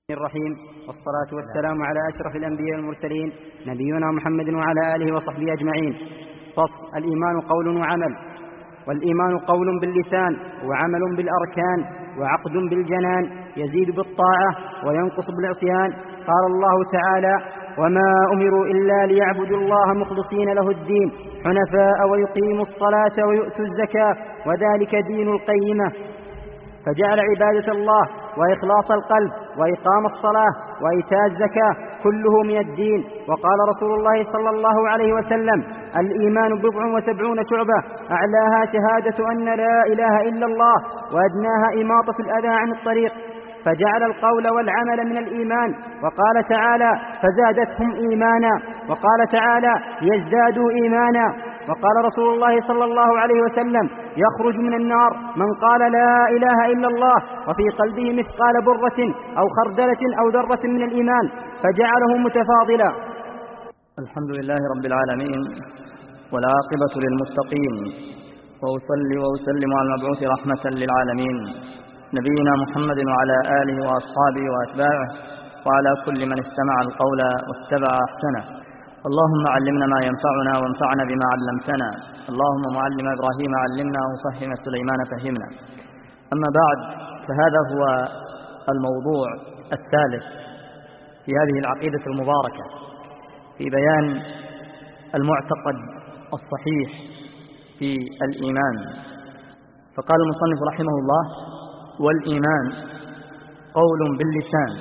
الرحيم، والصلاة والسلام على أشرف الأنبياء والمرسلين نبينا محمد وعلى آله وصحبه أجمعين. فصل: الإيمان قول وعمل. والإيمان قول باللسان وعمل بالأركان وعقد بالجنان، يزيد بالطاعة وينقص بالعصيان. قال الله تعالى: وما أمروا إلا ليعبدوا الله مخلصين له الدين حنفاء ويقيموا الصلاة ويؤتوا الزكاة وذلك دين القيمة. فجعل عبادة الله وإخلاص القلب وإقام الصلاة وإيتاء الزكاة كله من الدين. وقال رسول الله صلى الله عليه وسلم: الإيمان 70 شعبة، أعلاها شهادة أن لا إله إلا الله، وأدناها إماطة الأذى عن الطريق. فجعل القول والعمل من الإيمان. وقال تعالى: فزادتهم إيمانا. وقال تعالى: يزدادوا إيمانا. وقال رسول الله صلى الله عليه وسلم: يخرج من النار من قال لا إله إلا الله وفي قلبه مثقال برة أو خردلة أو ذرة من الإيمان، فجعله متفاضلا. الحمد لله رب العالمين، والعاقبة للمتقين، وأصلي وأسلم على المبعوث رحمة للعالمين نبينا محمد وعلى آله وأصحابه وأتباعه وعلى كل من استمع القول واتبع أحسنه. اللهم علمنا ما ينفعنا وانفعنا بما علمتنا. اللهم معلم إبراهيم علمنا وفهم سليمان فهمنا. أما بعد، فهذا هو الموضوع الثالث في هذه العقيدة المباركة في بيان المعتقد الصحيح في الإيمان. فقال المصنف رحمه الله: والإيمان قول باللسان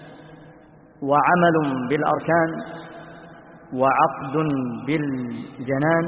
وعمل بالأركان وعقد بالجنان،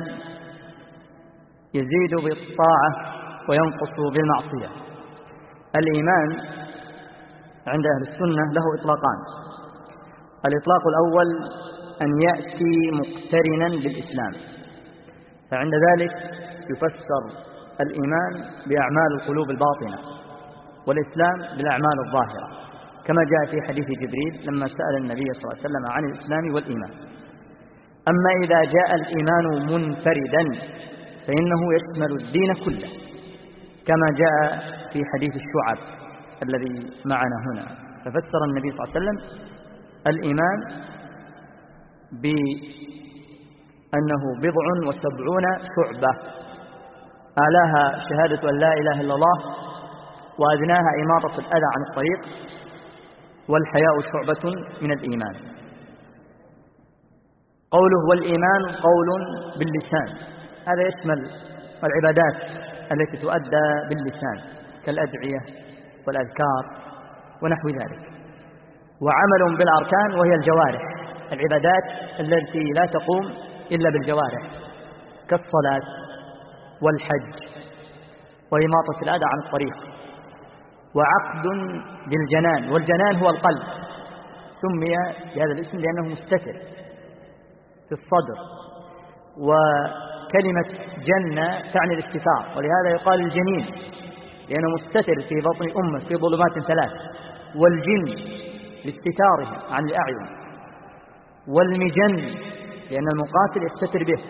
يزيد بالطاعة وينقص بالمعصية. الإيمان عند أهل السنة له إطلاقان. الإطلاق الأول أن يأتي مقترنا بالإسلام، فعند ذلك يفسر الإيمان بأعمال القلوب الباطنة، والإسلام بالأعمال الظاهرة، كما جاء في حديث جبريل لما سأل النبي صلى الله عليه وسلم عن الإسلام والإيمان. أما إذا جاء الإيمان منفردا فإنه يشمل الدين كله، كما جاء في حديث الشعب الذي معنا هنا. ففسر النبي صلى الله عليه وسلم الإيمان بأنه 70 شعبة، أعلاها شهادة أن لا إله إلا الله، وأدناها إماطة الأذى عن الطريق، والحياء شعبة من الإيمان. قوله والإيمان قول باللسان، هذا يشمل العبادات التي تؤدى باللسان كالأدعية والأذكار ونحو ذلك، وعمل بالأركان وهي الجوارح، العبادات التي لا تقوم إلا بالجوارح كالصلاة والحج وإماطة الأذى عن الطريق. وعقد بالجنان، والجنان هو القلب، سمي بهذا الاسم لأنه مستتر في الصدر، وكلمة جنة تعني الاستتار، ولهذا يقال الجنين لأنه مستتر في بطن أمه في ظلمات 3. والجن لاستتاره عن الأعين، والمجن لأن المقاتل يستتر به،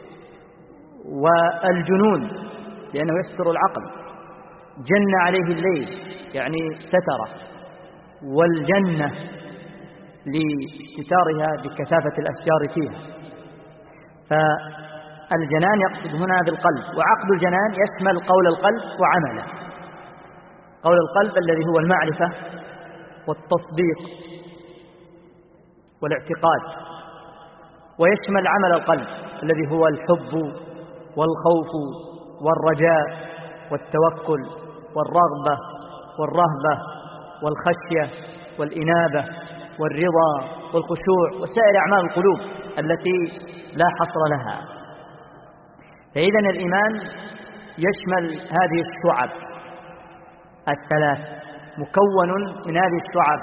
والجنون لأنه يستر العقل، جن عليه الليل يعني ستره، والجنة لاستتارها بكثافة الأشجار فيها. فالجنان يقصد هنا بالقلب. وعقد الجنان يشمل قول القلب وعمله. قول القلب الذي هو المعرفة والتصديق والاعتقاد، ويشمل عمل القلب الذي هو الحب والخوف والرجاء والتوكل والرغبة والرهبة والخشية والإنابة والرضا والخشوع وسائر أعمال القلوب التي لا حصر لها. فإذا الإيمان يشمل هذه الشعب 3، مكون من هذه الشعب: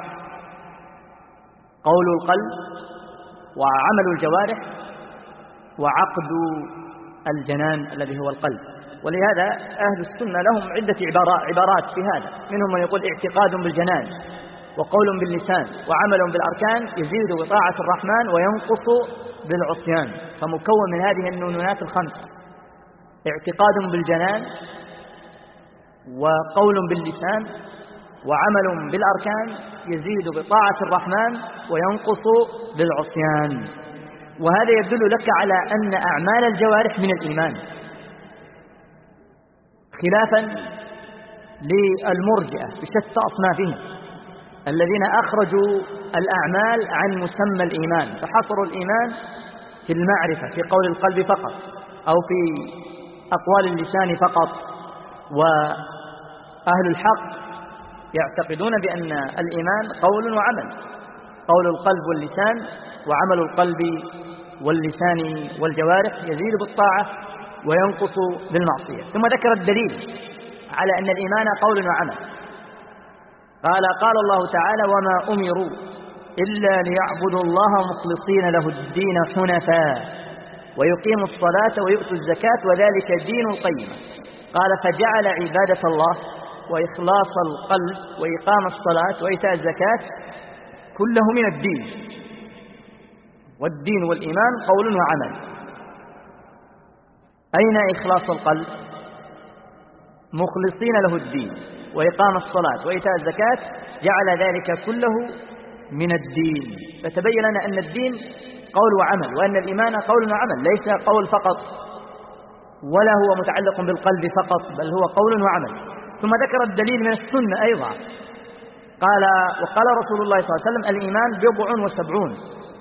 قول القلب وعمل الجوارح وعقد الجنان الذي هو القلب. ولهذا أهل السنة لهم عدة عبارات في هذا، منهم من يقول اعتقاد بالجنان وقول باللسان وعمل بالأركان، يزيد بطاعة الرحمن وينقص بالعصيان. فمكون من هذه النونات 5: اعتقاد بالجنان وقول باللسان وعمل بالأركان يزيد بطاعة الرحمن وينقص بالعصيان. وهذا يدل لك على أن أعمال الجوارح من الإيمان، خلافا للمرجئة بشتى أصنافهم الذين أخرجوا الأعمال عن مسمى الإيمان، فحصروا الإيمان في المعرفة في قول القلب فقط أو في أقوال اللسان فقط. وأهل الحق يعتقدون بأن الإيمان قول وعمل، قول القلب واللسان، وعمل القلب واللسان والجوارح يزيد بالطاعة وينقص بالمعصية. ثم ذكر الدليل على أن الإيمان قول وعمل، قال الله تعالى: وما أمروا إلا ليعبدوا الله مخلصين له الدين حنفاء ويقيموا الصلاة ويؤتوا الزكاة وذلك دين القيمة. قال: فجعل عبادة الله وإخلاص القلب وإقام الصلاة وإيتاء الزكاة كله من الدين، والدين والإيمان قول وعمل. أين إخلاص القلب؟ مخلصين له الدين وإقام الصلاة وإيتاء الزكاة، جعل ذلك كله من الدين. فتبين لنا أن الدين قول وعمل، وأن الإيمان قول وعمل، ليس قول فقط ولا هو متعلق بالقلب فقط، بل هو قول وعمل. ثم ذكر الدليل من السنة أيضا، وقال رسول الله صلى الله عليه وسلم: الإيمان 70.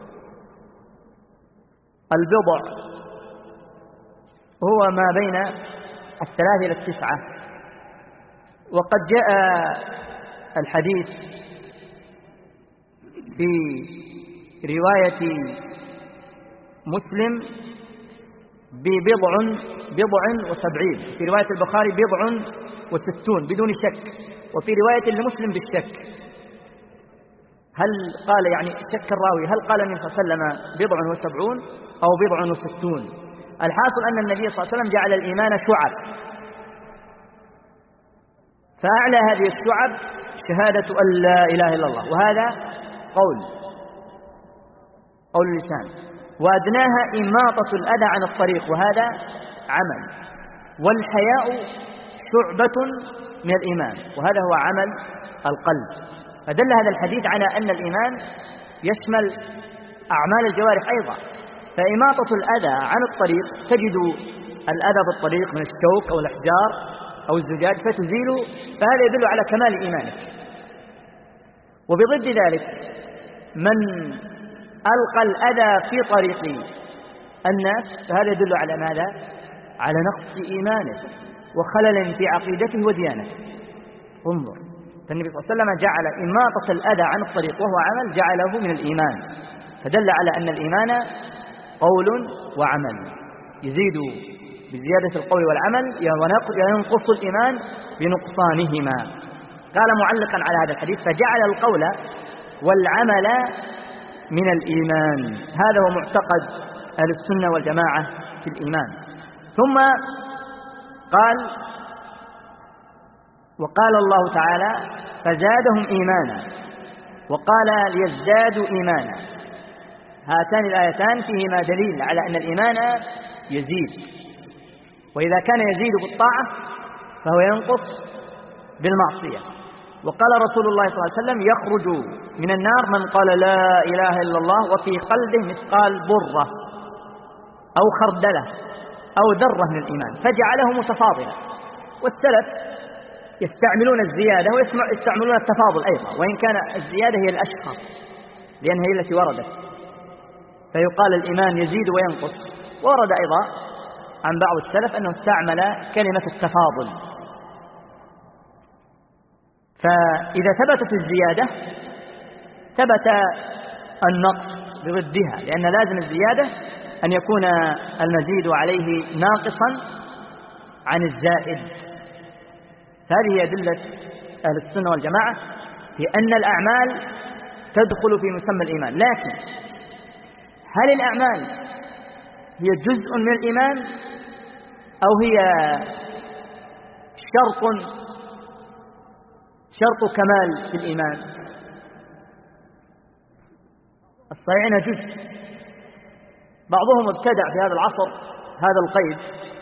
البضع هو ما بين 3 إلى 9. وقد جاء الحديث في رواية مسلم ببضع 70، في رواية البخاري 60 بدون شك، وفي رواية لمسلم بالشك. هل قال يعني شك الراوي هل قال النبي صلى الله عليه وسلم 70 أو 60؟ الحاصل أن النبي صلى الله عليه وسلم جعل الإيمان شعب، فأعلى هذه الشعب شهادة أن لا إله إلا الله، وهذا قول اللسان، وأدناها إماطة الأذى عن الطريق، وهذا عمل، والحياء شعبة من الإيمان، وهذا هو عمل القلب. فدل هذا الحديث على أن الإيمان يشمل أعمال الجوارح أيضا. فإماطة الأذى عن الطريق، تجد الأذى بالطريق من الشوك أو الأحجار أو الزجاج فتزيله، فهذا يدل على كمال إيمانك. وبضد ذلك من ألقى الأذى في طريق الناس، فهذا يدل على ماذا؟ على نقص إيمانه وخلل في عقيدته وديانته. انظر، فالنبي صلى الله عليه وسلم جعل إماطة الأذى عن الطريق وهو عمل، جعله من الإيمان، فدل على أن الإيمان قول وعمل، يزيد بزيادة القول والعمل وينقص الإيمان بنقصانهما. قال معلقا على هذا الحديث: فجعل القول والعمل من الإيمان. هذا هو معتقد أهل السنة والجماعة في الإيمان. ثم قال: وقال الله تعالى: فزادهم إيمانا، وقال: ليزدادوا إيمانا. هاتان الآيتان فيهما دليل على أن الإيمان يزيد، وإذا كان يزيد بالطاعة فهو ينقص بالمعصية. وقال رسول الله صلى الله عليه وسلم: يخرج من النار من قال لا إله إلا الله وفي قلبه مثقال برة أو خردلة أو ذرة من الإيمان، فجعله متفاضلا. والسلف يستعملون الزيادة ويستعملون التفاضل أيضا، وإن كان الزيادة هي الأشهر لأنها هي التي وردت، فيقال الإيمان يزيد وينقص. ورد أيضا عن بعض السلف أنه استعمل كلمة التفاضل. فإذا ثبتت الزيادة ثبت النقص بضدها، لأن لازم الزيادة أن يكون المزيد عليه ناقصا عن الزائد. هذه أدلة أهل السنة والجماعة في أن الأعمال تدخل في مسمى الإيمان. لكن هل الأعمال هي جزء من الإيمان أو هي شرط كمال في الإيمان؟ الصحيح أنها جزء. بعضهم ابتدع في هذا العصر هذا القيد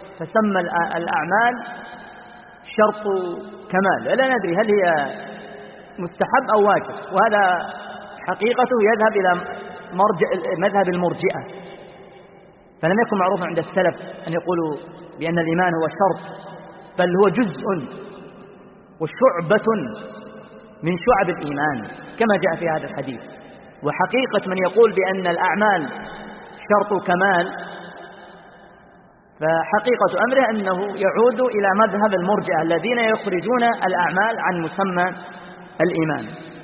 فسمى الأعمال شرط كمال. لا ندري هل هي مستحب أو واجب، وهذا حقيقته يذهب إلى مذهب المرجئة. فلم يكن معروفا عند السلف أن يقولوا بأن الإيمان هو شرط، بل هو جزء وشعبة من شعب الإيمان كما جاء في هذا الحديث. وحقيقة من يقول بأن الأعمال شرط كمال، فحقيقة أمره أنه يعود إلى مذهب المرجئة الذين يخرجون الأعمال عن مسمى الإيمان.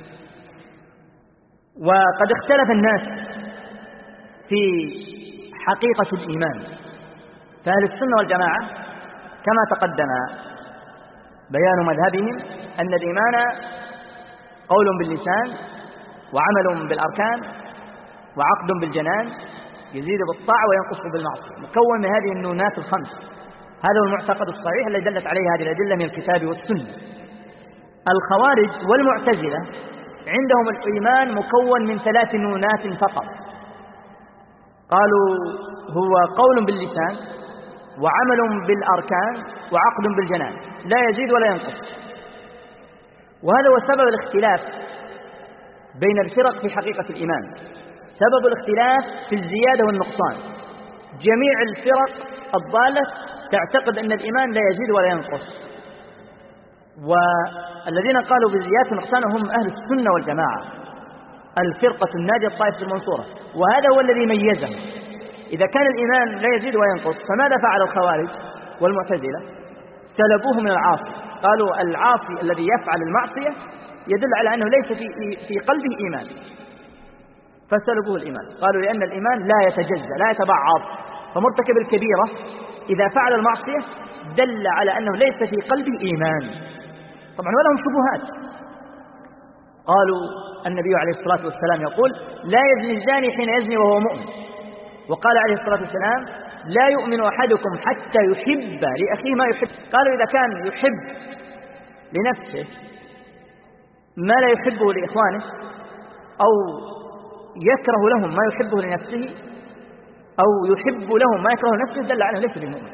وقد اختلف الناس في حقيقة الإيمان، فأهل السنة والجماعة كما تقدم بيان مذهبهم أن الإيمان قول باللسان وعمل بالأركان وعقد بالجنان، يزيد بالطاعة وينقص بالمعصية، مكون من هذه النونات الخمس. هذا هو المعتقد الصحيح الذي دلت عليه هذه الأدلة من الكتاب والسنة. الخوارج والمعتزلة عندهم الإيمان مكون من 3 نونات فقط، قالوا هو قول باللسان وعمل بالأركان وعقد بالجنان، لا يزيد ولا ينقص. وهذا هو سبب الاختلاف بين الفرق في حقيقة الإيمان، سبب الاختلاف في الزيادة والنقصان. جميع الفرق الضالة تعتقد أن الإيمان لا يزيد ولا ينقص، والذين قالوا بزيادة ونقصان هم أهل السنة والجماعة، الفرقة الناجية الطائفة المنصورة، وهذا هو الذي ميزهم. إذا كان الإيمان لا يزيد وينقص، فماذا فعل الخوارج والمعتزلة؟ سلبوه من العاصي، قالوا العاصي الذي يفعل المعصية يدل على أنه ليس في قلبه إيمان، فسلبوه الإيمان. قالوا لأن الإيمان لا يتجزأ لا يتبعض، فمرتكب الكبيرة إذا فعل المعصية دل على أنه ليس في قلبه إيمان. طبعا ولهم شبهات. قالوا النبي عليه الصلاة والسلام يقول لا يزني الزاني حين يزني وهو مؤمن، وقال عليه الصلاة والسلام لا يؤمن أحدكم حتى يحب لأخيه ما يحب. قالوا إذا كان يحب لنفسه ما لا يحبه لإخوانه، أو يكره لهم ما يحبه لنفسه، أو يحب لهم ما يكره لنفسه، دل على أنه ليس بمؤمن.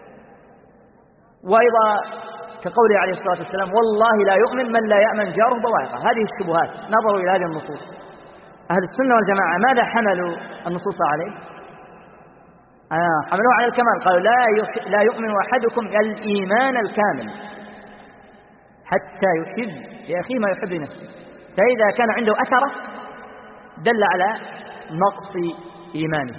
وأيضا كقوله عليه الصلاة والسلام والله لا يؤمن من لا يأمن جاره بوائقه. هذه الشبهات نظروا إلى هذه النصوص. أهل السنة والجماعة ماذا حملوا النصوص عليه؟ حملوها على الكمال، قالوا لا يؤمن أحدكم الإيمان الكامل حتى يحب لأخيه ما يحب لنفسه، فإذا كان عنده أثره دل على نقص إيمانه،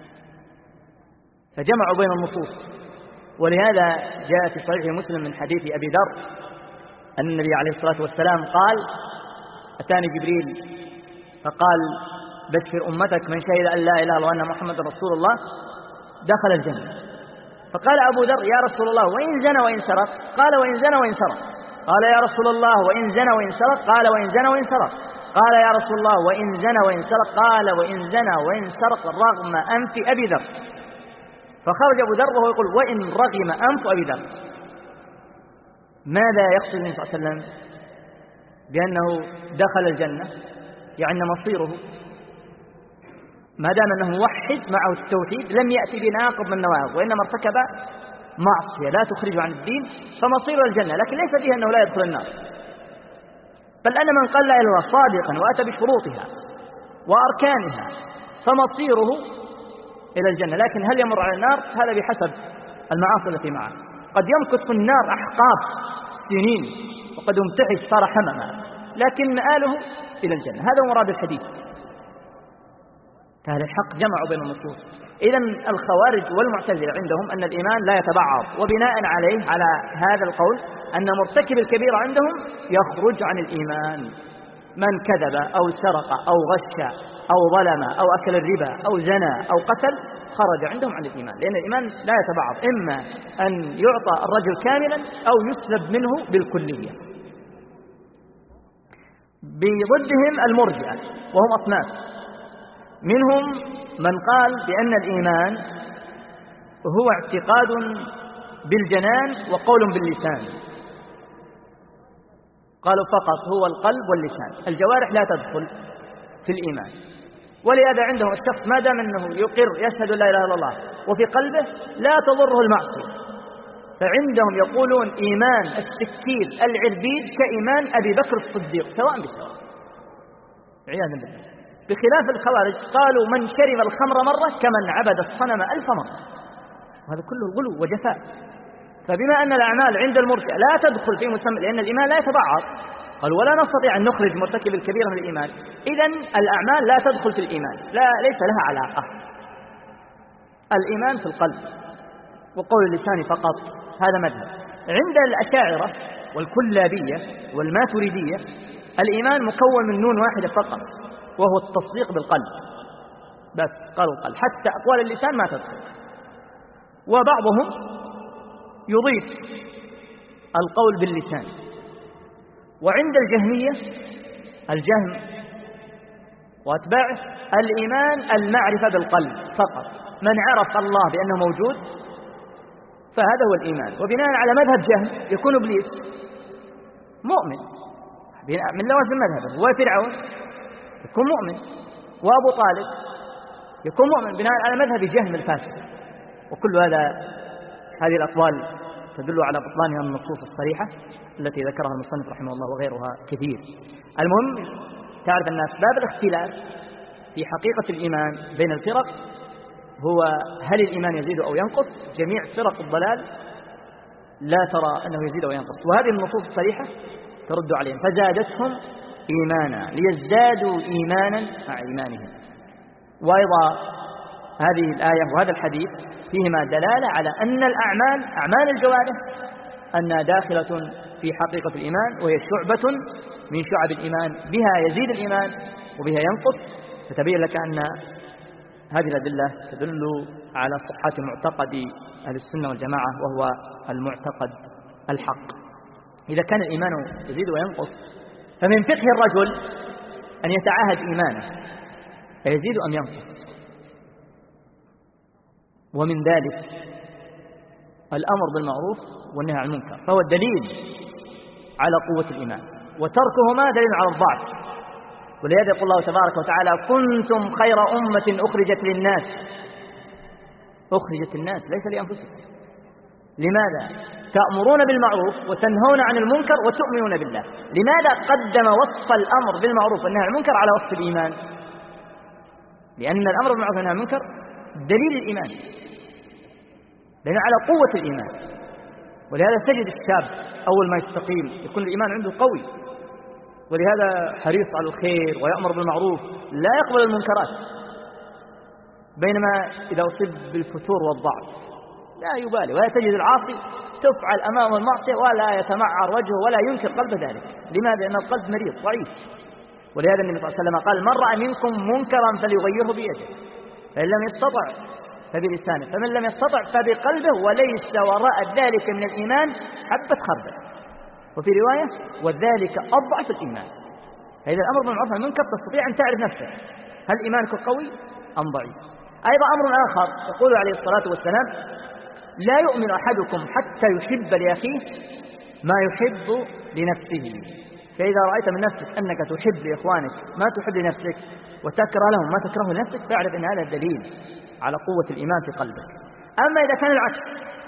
فجمعوا بين النصوص. ولهذا جاء في صحيح مسلم من حديث أبي ذر أن النبي عليه الصلاة والسلام قال أتاني جبريل فقال بشر أمتك من شهد أن لا إله إلا الله وأن محمد رسول الله دخل الجنة. فقال أبو ذر يا رسول الله وإن زنى وإن سرق؟ قال وإن زنى وإن سرق. قال يا رسول الله وإن زنى وإن سرق؟ قال وإن زنى وإن سرق. قال يا رسول الله وإن زنى وإن سرق؟ قال وإن زنى وإن سرق رغم أنف أبي ذر. فخرج أبو ذر وهو يقول وإن رغم أنف أبي ذر. ماذا يقصد النبي صلى الله عليه وسلم بأنه دخل الجنة؟ يعني مصيره ما دام أنه موحد معه التوحيد لم يأتي بناقض من النواقض، وإنما ارتكب معصية لا تخرج عن الدين فمصيره الجنة، لكن ليس فيه أنه لا يدخل النار، بل أن من قال لا إله إلا الله صادقا وأتى بشروطها وأركانها فمصيره إلى الجنة. لكن هل يمر على النار؟ هذا بحسب المعاصي التي معه. قد يمكث في النار أحقاب سنين وقد يمتحش صار حمما، لكن مآله إلى الجنة. هذا مراد الحديث. فأهل الحق جمعوا بين النصوص. إذن الخوارج والمعتزلة عندهم أن الإيمان لا يتبعض، وبناء عليه على هذا القول أن مرتكب الكبيرة عندهم يخرج عن الإيمان. من كذب أو سرق أو غش أو ظلم أو أكل الربا أو زنى أو قتل خرج عندهم عن الإيمان، لأن الإيمان لا يتبعض، إما أن يعطى الرجل كاملا أو يسلب منه بالكلية. بضدهم المرجئة وهم أصناف، منهم من قال بأن الإيمان هو اعتقاد بالجنان وقول باللسان، قالوا فقط هو القلب واللسان، الجوارح لا تدخل في الإيمان. ولهذا عندهم الشخص ما دام أنه يقر يشهد لا إله إلا الله وفي قلبه لا تضره المعصية فعندهم يقولون إيمان السكين العربيد كإيمان أبي بكر الصديق سواء بسواء عياذا بالله. بخلاف الخوارج قالوا من شرب الخمر مرة كمن عبد الصنم 1000 مرة، وهذا كله غلو وجفاء. فبما أن الأعمال عند المرجئة لا تدخل في مسمى، لأن الإيمان لا يتبعض، قالوا ولا نستطيع أن نخرج مرتكب الكبيرة من الإيمان، إذن الأعمال لا تدخل في الإيمان، ليس لها علاقة. الإيمان في القلب وقول اللسان فقط، هذا مذهب. عند الأشاعرة والكلابية والماتريدية الإيمان مكون من نون واحدة فقط، وهو التصديق بالقلب بس، قالوا القلب، حتى أقوال اللسان ما تدخل. وبعضهم يضيف القول باللسان. وعند الجهمية الجهم وأتباعه الإيمان المعرفة بالقلب فقط، من عرف الله بأنه موجود فهذا هو الإيمان. وبناء على مذهب جهم يكون إبليس مؤمن من لوازم مذهبه، وفرعون يكون مؤمن، وأبو طالب يكون مؤمن بناء على مذهب جهم الفاسد. وكل هذه الأقوال تدل على بطلانها النصوص الصريحة التي ذكرها المصنف رحمه الله وغيرها كثير. المهم تعرف أن أسباب الاختلاف في حقيقة الإيمان بين الفرق هو هل الإيمان يزيد أو ينقص. جميع فرق الضلال لا ترى أنه يزيد أو ينقص، وهذه النصوص الصريحة ترد عليهم، فزادتهم إيمانا ليزدادوا إيمانا مع إيمانهم. وأيضا هذه الآية وهذا الحديث فيهما دلالة على أن الأعمال أعمال الجوارح أنها داخلة في حقيقة الإيمان، وهي شعبة من شعب الإيمان، بها يزيد الإيمان وبها ينقص. فتبين لك أن هذه الأدلة تدل على صحة معتقد أهل السنة والجماعة، وهو المعتقد الحق. إذا كان الإيمان يزيد وينقص فمن فقه الرجل أن يتعاهد إيمانه أيزيد أم ينقص، ومن ذلك الأمر بالمعروف والنهي عن المنكر، فهو الدليل على قوة الإيمان، وتركهما دليل على الضعف. ولهذا يقول الله تبارك وتعالى كنتم خير أمة أخرجت للناس. أخرجت الناس ليس لأنفسكم. لماذا؟ تأمرون بالمعروف وتنهون عن المنكر وتؤمنون بالله. لماذا قدم وصف الأمر بالمعروف والنهي عن المنكر على وصف الإيمان؟ لأن الأمر بالمعروف والنهي عن المنكر دليل الإيمان، لأن على قوة الإيمان. ولهذا تجد الشاب أول ما يستقيم يكون الإيمان عنده قوي، ولهذا حريص على الخير ويأمر بالمعروف لا يقبل المنكرات. بينما إذا أصيب بالفتور والضعف لا يبالي، ولا تجد العاصي تفعل أمامه المعصية ولا يتمعر وجهه ولا ينكر قلب ذلك. لماذا؟ لأن القلب مريض ضعيف. ولهذا النبي صلى الله عليه وسلم قال من رأى منكم منكرا فليغيره بيده، فإن لم يستطع فبلسانه، فمن لم يستطع فبقلبه، وليس وراء ذلك من الإيمان حبة خردل. وفي رواية وذلك أضعف الإيمان. فإذا الأمر بالمعروف والنهي عن المنكر تستطيع أن تعرف نفسك هل إيمانك قوي أم ضعيف. أيضا أمر آخر يقول عليه الصلاة والسلام لا يؤمن أحدكم حتى يحب لأخيه ما يحب لنفسه. فإذا رأيت من نفسك أنك تحب لإخوانك ما تحب لنفسك وتكره لهم ما تكره لنفسك، فاعرف أن هذا دليل على قوة الإيمان في قلبك. أما إذا كان العكس،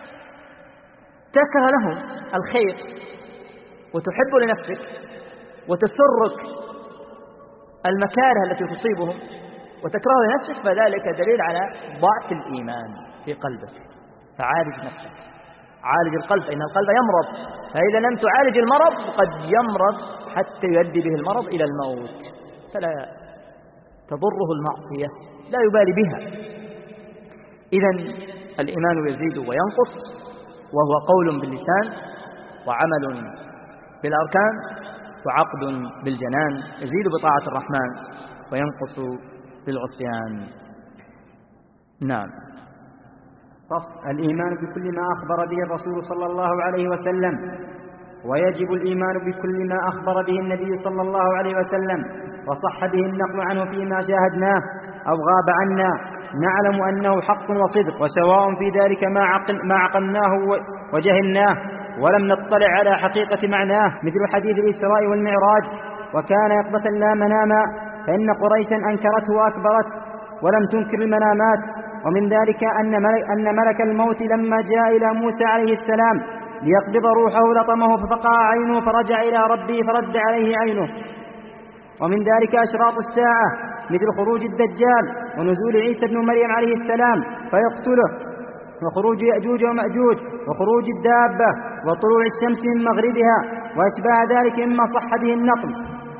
تكره لهم الخير وتحب لنفسك وتسرك المكاره التي تصيبهم وتكره لنفسك، فذلك دليل على ضعف الإيمان في قلبك. فعالج نفسك، عالج القلب، إن القلب يمرض، فإذا لم تعالج المرض قد يمرض حتى يؤدي به المرض إلى الموت، فلا تضره المعصية لا يبالي بها. إذن الإيمان يزيد وينقص، وهو قول باللسان وعمل بالأركان وعقد بالجنان، يزيد بطاعة الرحمن وينقص بالعصيان. نعم. الإيمان بكل ما أخبر به الرسول صلى الله عليه وسلم، ويجب الإيمان بكل ما أخبر به النبي صلى الله عليه وسلم وصح به النقل عنه فيما شاهدناه أو غاب عنا، نعلم أنه حق وصدق، وسواء في ذلك ما عقلناه وجهلناه ولم نطلع على حقيقة معناه، مثل حديث الإسراء والمعراج وكان يقظة لا مناما، فإن قريشا أنكرته وأكبرت ولم تنكر المنامات، ومن ذلك أن ملك الموت لما جاء إلى موسى عليه السلام ليقبض روحه لطمه ففقع عينه فرجع إلى ربه فرد عليه عينه. ومن ذلك أشراط الساعة مثل خروج الدجال ونزول عيسى بن مريم عليه السلام فيقتله، وخروج يأجوج ومأجوج، وخروج الدابة، وطلوع الشمس من مغربها، وأشباه ذلك مما صح به النقل.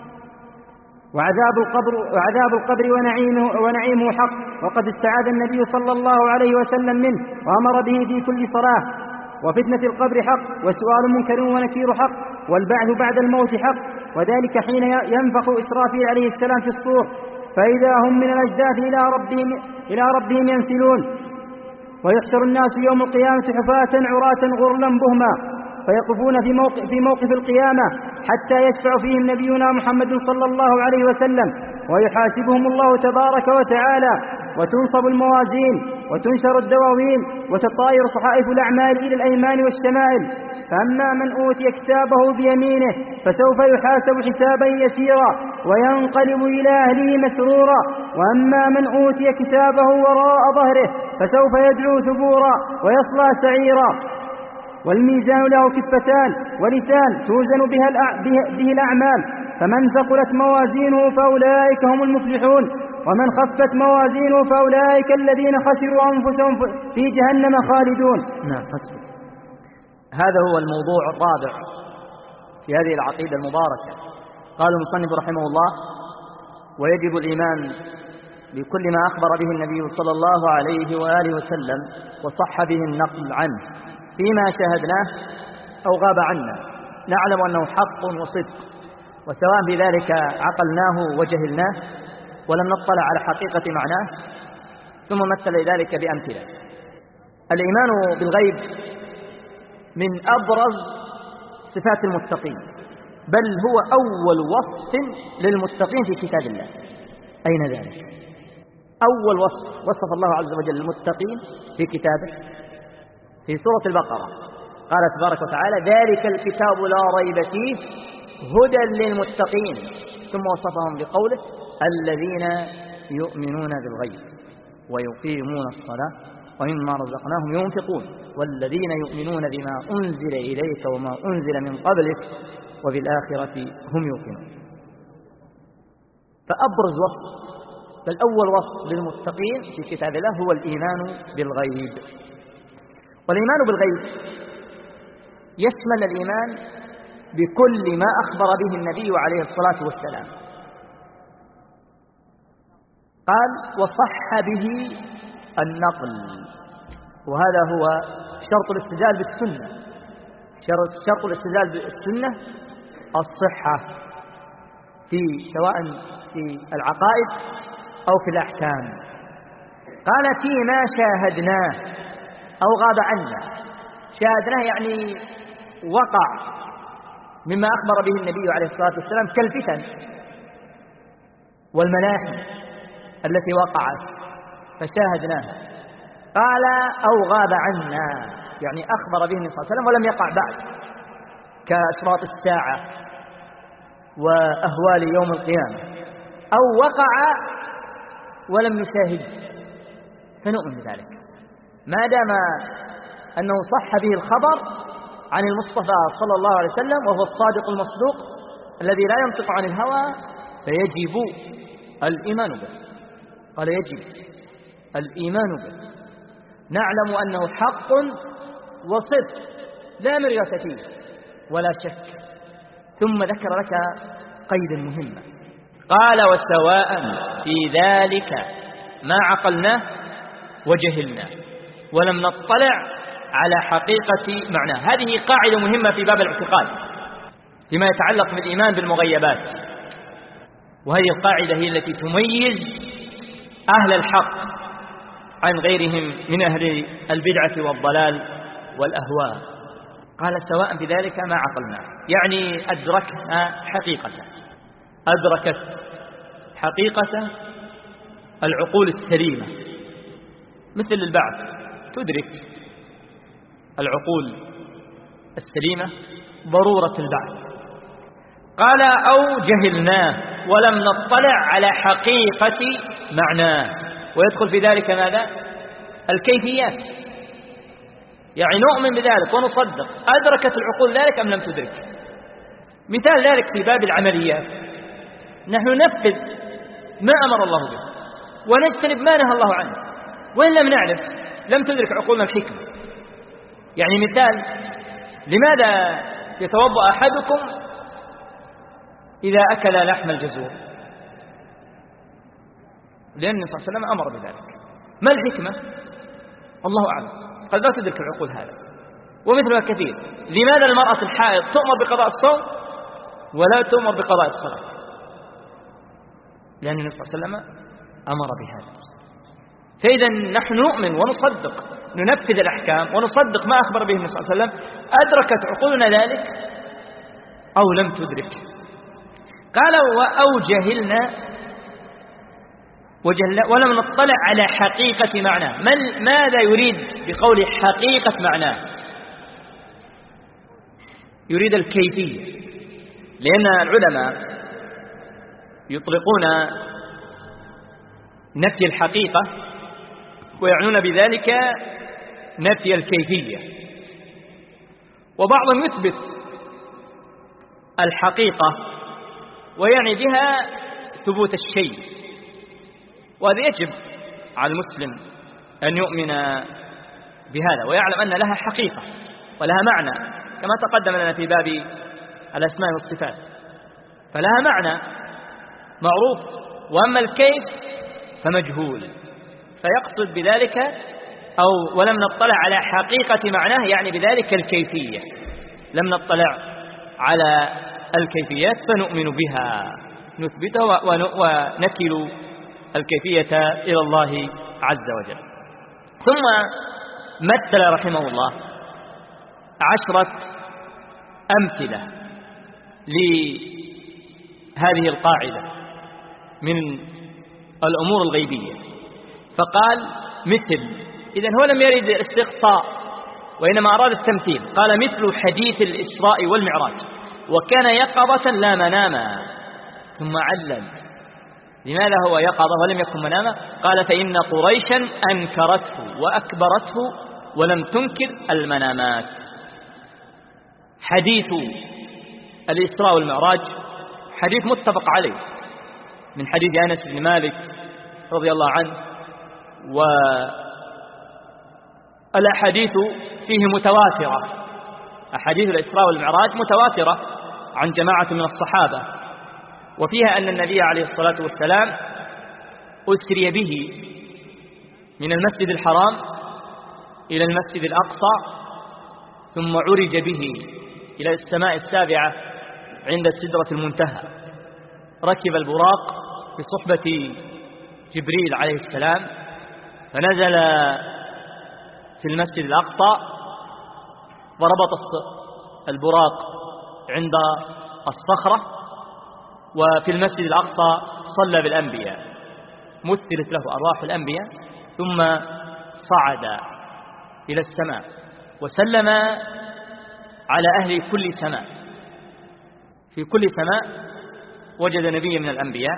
وعذاب القبر ونعيمه حق، وقد استعاذ النبي صلى الله عليه وسلم منه وأمر به في كل صلاة. وفتنة القبر حق، وسؤال منكر ونكير حق، والبعث بعد الموت حق، وذلك حين ينفخ إسرافيل عليه السلام في الصور فإذا هم من الأجداث إلى ربهم ينسلون. ويحشر الناس يوم القيامة حفاة عراة غرلا بهما فيقفون في موقف القيامة حتى يشفع فيهم نبينا محمد صلى الله عليه وسلم ويحاسبهم الله تبارك وتعالى، وتنصب الموازين وتنشر الدواوين وتطاير صحائف الأعمال إلى الأيمان والشمائل. فأما من أوتي كتابه بيمينه فسوف يحاسب حسابا يسيرا وينقلب إلى أهله مسرورا، وأما من أوتي كتابه وراء ظهره فسوف يدعو ثبورا ويصلى سعيرا. والميزان له كفتان ولسان توزن به الأعمال، فمن ثقلت موازينه فأولئك هم المفلحون، ومن خفت موازينه فأولئك الذين خسروا أنفسهم في جهنم خالدون. نعم، حسب. هذا هو الموضوع الرابع في هذه العقيدة المباركة. قال المصنف رحمه الله: ويجب الإيمان بكل ما أخبر به النبي صلى الله عليه وآله وسلم وصح به النقل عنه فيما شاهدناه أو غاب عنا، نعلم أنه حق وصدق، وسواء بذلك عقلناه وجهلناه ولم نطلع على حقيقة معناه. ثم مثل ذلك بأمثلة. الإيمان بالغيب من أبرز صفات المتقين، بل هو أول وصف للمتقين في كتاب الله. أين ذلك؟ أول وصف الله عز وجل للمتقين في كتابه في سورة البقرة، قال تبارك وتعالى: ذلك الكتاب لا ريب فيه هدى للمتقين، ثم وصفهم بقوله: الذين يؤمنون بالغيب ويقيمون الصلاة ومما رزقناهم ينفقون والذين يؤمنون بما أنزل إليك وما أنزل من قبلك وبالآخرة هم يوقنون. فأبرز وصف، بل أول وصف للمتقين في كتاب الله هو الإيمان بالغيب. والإيمان بالغيب يشمل الإيمان بكل ما أخبر به النبي عليه الصلاة والسلام. قال: وصح به النقل، وهذا هو شرط الاستدلال بالسنة. شرط الاستدلال بالسنة الصحة سواء في العقائد أو في الأحكام. قال: فيما شاهدناه أو غاب عنا. شاهدناه يعني وقع مما أخبر به النبي عليه الصلاة والسلام كالفتن والملاحم التي وقعت فشاهدناها. قال: أو غاب عنا يعني أخبر به النبي صلى الله عليه وسلم ولم يقع بعد، كأشراط الساعة وأهوال يوم القيامة، أو وقع ولم نشاهد فنؤمن بذلك ما دام أنه صح به الخبر عن المصطفى صلى الله عليه وسلم وهو الصادق المصدوق الذي لا ينطق عن الهوى، فيجب الإيمان به. قال: يجب الإيمان به، نعلم أنه حق وصدق لا مرية فيه ولا شك. ثم ذكر لك قيدا مهما، قال: وسواء في ذلك ما عقلناه وجهلناه ولم نطلع على حقيقة معناه. هذه قاعدة مهمة في باب الاعتقاد فيما يتعلق بالإيمان بالمغيبات، وهذه القاعدة هي التي تميز أهل الحق عن غيرهم من أهل البدعة والضلال والأهواء. قال: سواء بذلك ما عقلناه، يعني أدركت حقيقة العقول السليمة، مثل البعث تدرك العقول السليمة ضرورة البعث. قال: أو جهلناه ولم نطلع على حقيقة معناه. ويدخل في ذلك ماذا؟ الكيفيات، يعني نؤمن بذلك ونصدق. أدركت العقول ذلك أم لم تدرك؟ مثال ذلك في باب العمليات، نحن ننفذ ما أمر الله به ونجتنب ما نهى الله عنه، وإن لم نعرف لم تدرك عقولنا الحكمة. يعني مثال، لماذا يتوضأ أحدكم إذا أكل لحم الجزور؟ لأن النبي صلى الله عليه وسلم أمر بذلك. ما الحكمة؟ الله أعلم، قد لا تدرك العقول هذا. ومثلها كثير، لماذا المرأة الحائض تؤمر بقضاء الصوم ولا تؤمر بقضاء الصلاة؟ لأن النبي صلى الله عليه وسلم أمر بهذا. فإذا نحن نؤمن ونصدق، ننفذ الأحكام ونصدق ما أخبر به النبي صلى الله عليه وسلم. أدركت عقولنا ذلك أو لم تدرك؟ قال أو جهلنا ولم نطلع على حقيقة معناه. ماذا يريد بقول حقيقة معناه؟ يريد الكيفية، لأن العلماء يطلقون نفي الحقيقة ويعنون بذلك نفي الكيفية، وبعضهم يثبت الحقيقة ويعني بها ثبوت الشيء، وهذا يجب على المسلم أن يؤمن بهذا ويعلم أن لها حقيقة ولها معنى، كما تقدم لنا في باب الأسماء والصفات، فلها معنى معروف، وأما الكيف فمجهول. فيقصد بذلك أو ولم نطلع على حقيقة معناه، يعني بذلك الكيفية، لم نطلع على الكيفيات فنؤمن بها، نثبتها ونكل الكيفية إلى الله عز وجل. ثم مثل رحمه الله 10 أمثلة لهذه القاعدة من الأمور الغيبية، فقال مثل، إذن هو لم يرد الاستقصاء وإنما أراد التمثيل. قال مثل حديث الإسراء والمعراج، وكان يقظة لا مناما. ثم علل لماذا هو يقظة ولم يكن مناما؟ قال فإن قريشا أنكرته وأكبرته ولم تنكر المنامات. حديث الإسراء والمعراج حديث متفق عليه من حديث أنس بن مالك رضي الله عنه، والأحاديث فيه متواترة. أحاديث الإسراء والمعراج متواترة عن جماعة من الصحابة، وفيها أن النبي عليه الصلاة والسلام أسري به من المسجد الحرام إلى المسجد الأقصى، ثم عرج به إلى السماء السابعة عند السدرة المنتهى، ركب البراق في صحبة جبريل عليه السلام، فنزل في المسجد الأقصى وربط البراق عند الصخرة، وفي المسجد الأقصى صلى بالأنبياء، مثلت له أرواح الأنبياء، ثم صعد إلى السماء وسلم على أهل كل سماء. في كل سماء وجد نبي من الأنبياء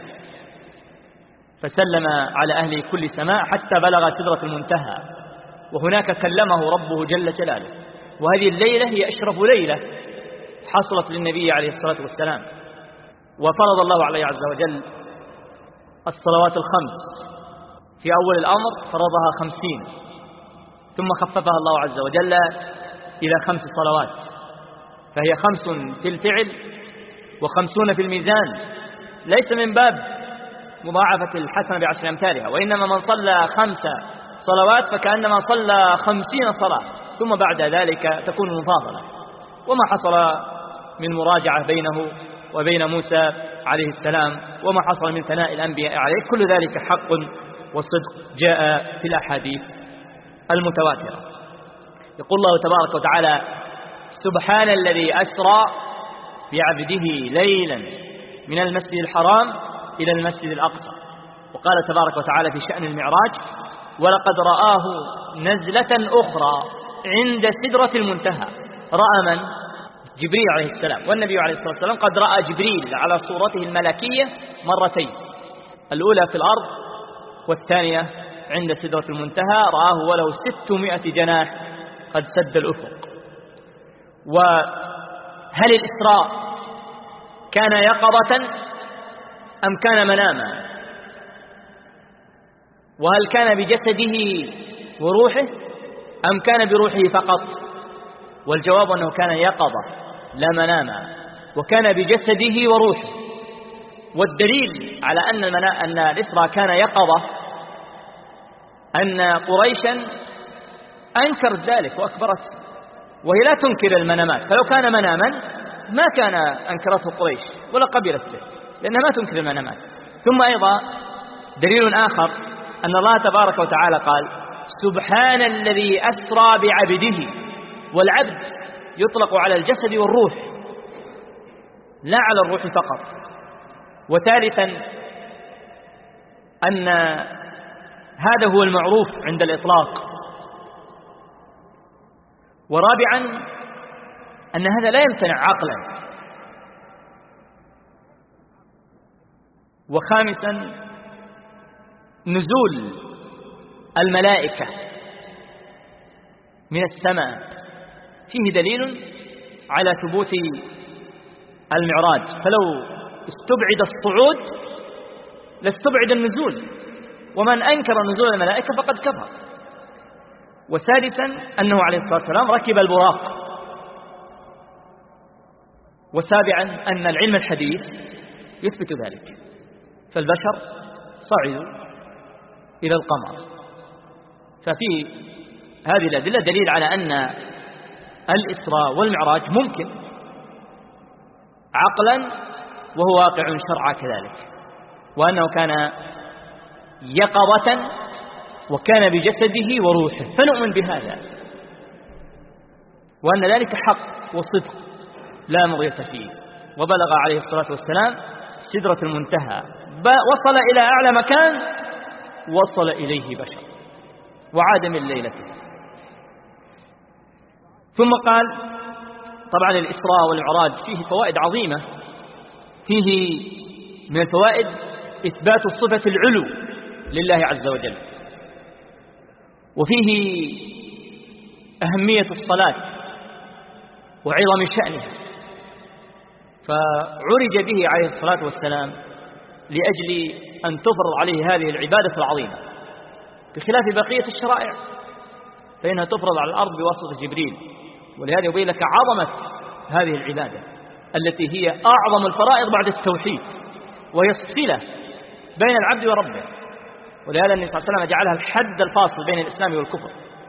فسلم على أهل كل سماء حتى بلغ سدرة المنتهى، وهناك كلمه ربه جل جلاله. وهذه الليلة هي أشرف ليلة حصلت للنبي عليه الصلاة والسلام، وفرض الله عليه عز وجل الصلوات الخمس. في أول الأمر فرضها 50، ثم خففها الله عز وجل إلى 5 صلوات، فهي 5 في الفعل و50 في الميزان، ليس من باب مضاعفة الحسنة ب10 أمثالها، وإنما من صلى 5 صلوات فكأنما صلى 50 صلاة، ثم بعد ذلك تكون مفاضلة. وما حصل من مراجعة بينه وبين موسى عليه السلام، وما حصل من ثناء الأنبياء عليه، كل ذلك حق وصدق جاء في الأحاديث المتواترة. يقول الله تبارك وتعالى سبحان الذي أسرى بعبده ليلا من المسجد الحرام إلى المسجد الأقصى. وقال تبارك وتعالى في شأن المعراج ولقد رآه نزلة أخرى عند سدرة المنتهى. رأى من؟ جبريل عليه السلام، والنبي عليه الصلاة والسلام قد رأى جبريل على صورته الملكية مرتين، الأولى في الأرض والثانية عند سدرة المنتهى رآه وله 600 جناح قد سد الأفق. وهل الإسراء كان يقظة أم كان مناما؟ وهل كان بجسده وروحه أم كان بروحه فقط؟ والجواب أنه كان يقظة لا مناما، وكان بجسده وروحه. والدليل على أن الإسراء كان يقظة أن قريشا أنكرت ذلك وأكبرته، وهي لا تنكر المنامات، فلو كان مناما ما كان أنكرته قريش ولا قبلت به، لأنها ما تنكر المنامات. ثم أيضا دليل آخر أن الله تبارك وتعالى قال: سبحان الذي أسرى بعبده، والعبد يطلق على الجسد والروح لا على الروح فقط. وثالثا أن هذا هو المعروف عند الإطلاق. ورابعا أن هذا لا يمتنع عقلا. وخامسا نزول الملائكة من السماء فيه دليل على ثبوت المعراج، فلو استبعد الصعود لاستبعد النزول، ومن أنكر نزول الملائكة فقد كفر. وسادسا أنه عليه الصلاة والسلام ركب البراق. وسابعا أن العلم الحديث يثبت ذلك، فالبشر صعدوا إلى القمر. ففي هذه الأدلة دليل على أن الإسراء والمعراج ممكن عقلا وهو واقع شرعا كذلك، وأنه كان يقظة وكان بجسده وروحه، فنؤمن بهذا، وأن ذلك حق وصدق لا مرية فيه. وبلغ عليه الصلاة والسلام سدرة المنتهى، وصل إلى أعلى مكان وصل إليه بشر وعاد من ليلته. ثم قال: طبعا الإسراء والمعراج فيه فوائد عظيمة. فيه من الفوائد إثبات صفة العلو لله عز وجل، وفيه أهمية الصلاة وعظم شأنها، فعرج به عليه الصلاة والسلام لأجل أن تفرض عليه هذه العبادة العظيمة، بخلاف بقية الشرائع فإنها تفرض على الأرض بواسطة جبريل. ولهذا يبين لك عظمة هذه العبادة التي هي أعظم الفرائض بعد التوحيد، وهي الصلة بين العبد وربه. ولهذا النبي صلى الله عليه وسلم جعلها الحد الفاصل بين الإسلام والكفر.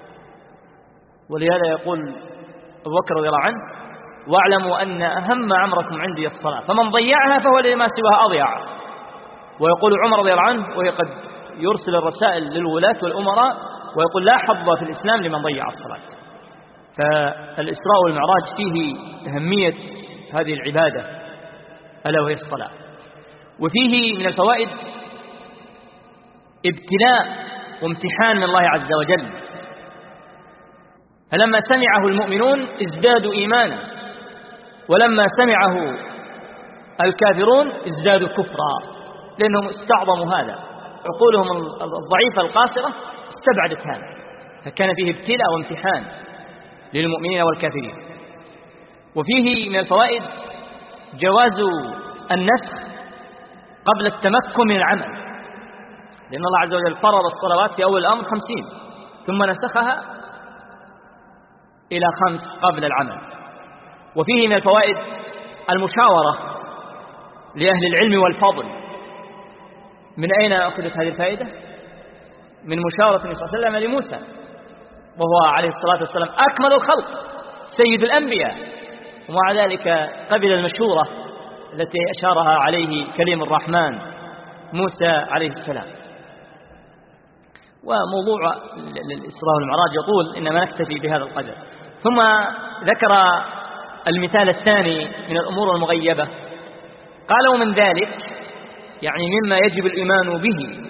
ولهذا يقول أبو بكر رضي الله عنه: واعلموا أن أهم أمركم عندي الصلاة، فمن ضيعها فهو لما سواها أضيع. ويقول عمر رضي الله عنه، وهي قد يرسل الرسائل للولاة والأمراء ويقول: لا حظ في الإسلام لمن ضيع الصلاة. فالإسراء والمعراج فيه أهمية هذه العبادة ألا وهي الصلاة. وفيه من الفوائد ابتلاء وامتحان من الله عز وجل، فلما سمعه المؤمنون ازدادوا إيمانا، ولما سمعه الكافرون ازدادوا كفرا، لأنهم استعظموا هذا، عقولهم الضعيفة القاصرة استبعدت هذا، فكان فيه ابتلاء وامتحان للمؤمنين والكافرين. وفيه من الفوائد جواز النسخ قبل التمكن من العمل، لأن الله عز وجل فرض الصلوات في أول الأمر 50، ثم نسخها إلى 5 قبل العمل. وفيه من الفوائد المشاورة لأهل العلم والفضل. من أين أخذت هذه الفائدة؟ من مشاورة النبي صلى الله عليه وسلم لموسى، وهو عليه الصلاة والسلام أكمل الخلق سيد الأنبياء، ومع ذلك قبل المشورة التي أشارها عليه كليم الرحمن موسى عليه السلام. وموضوع الإسراء والمعراج يطول، إنما نكتفي بهذا القدر. ثم ذكر المثال الثاني من الأمور المغيبة، قالوا من ذلك، يعني مما يجب الإيمان به،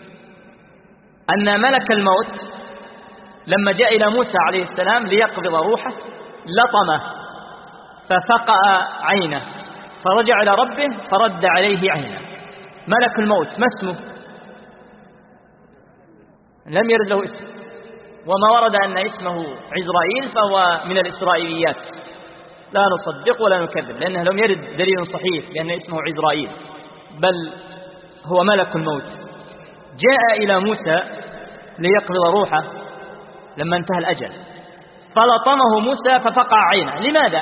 أن ملك الموت لما جاء إلى موسى عليه السلام ليقبض روحه لطمه ففقأ عينه، فرجع إلى ربه فرد عليه عينه. ملك الموت ما اسمه؟ لم يرد له اسم، وما ورد أن اسمه عزرائيل فهو من الإسرائيليات، لا نصدق ولا نكذب، لأنه لم يرد دليل صحيح بأن اسمه عزرائيل، بل هو ملك الموت. جاء إلى موسى ليقبض روحه لما انتهى الأجل، فلطمه موسى ففقع عينه. لماذا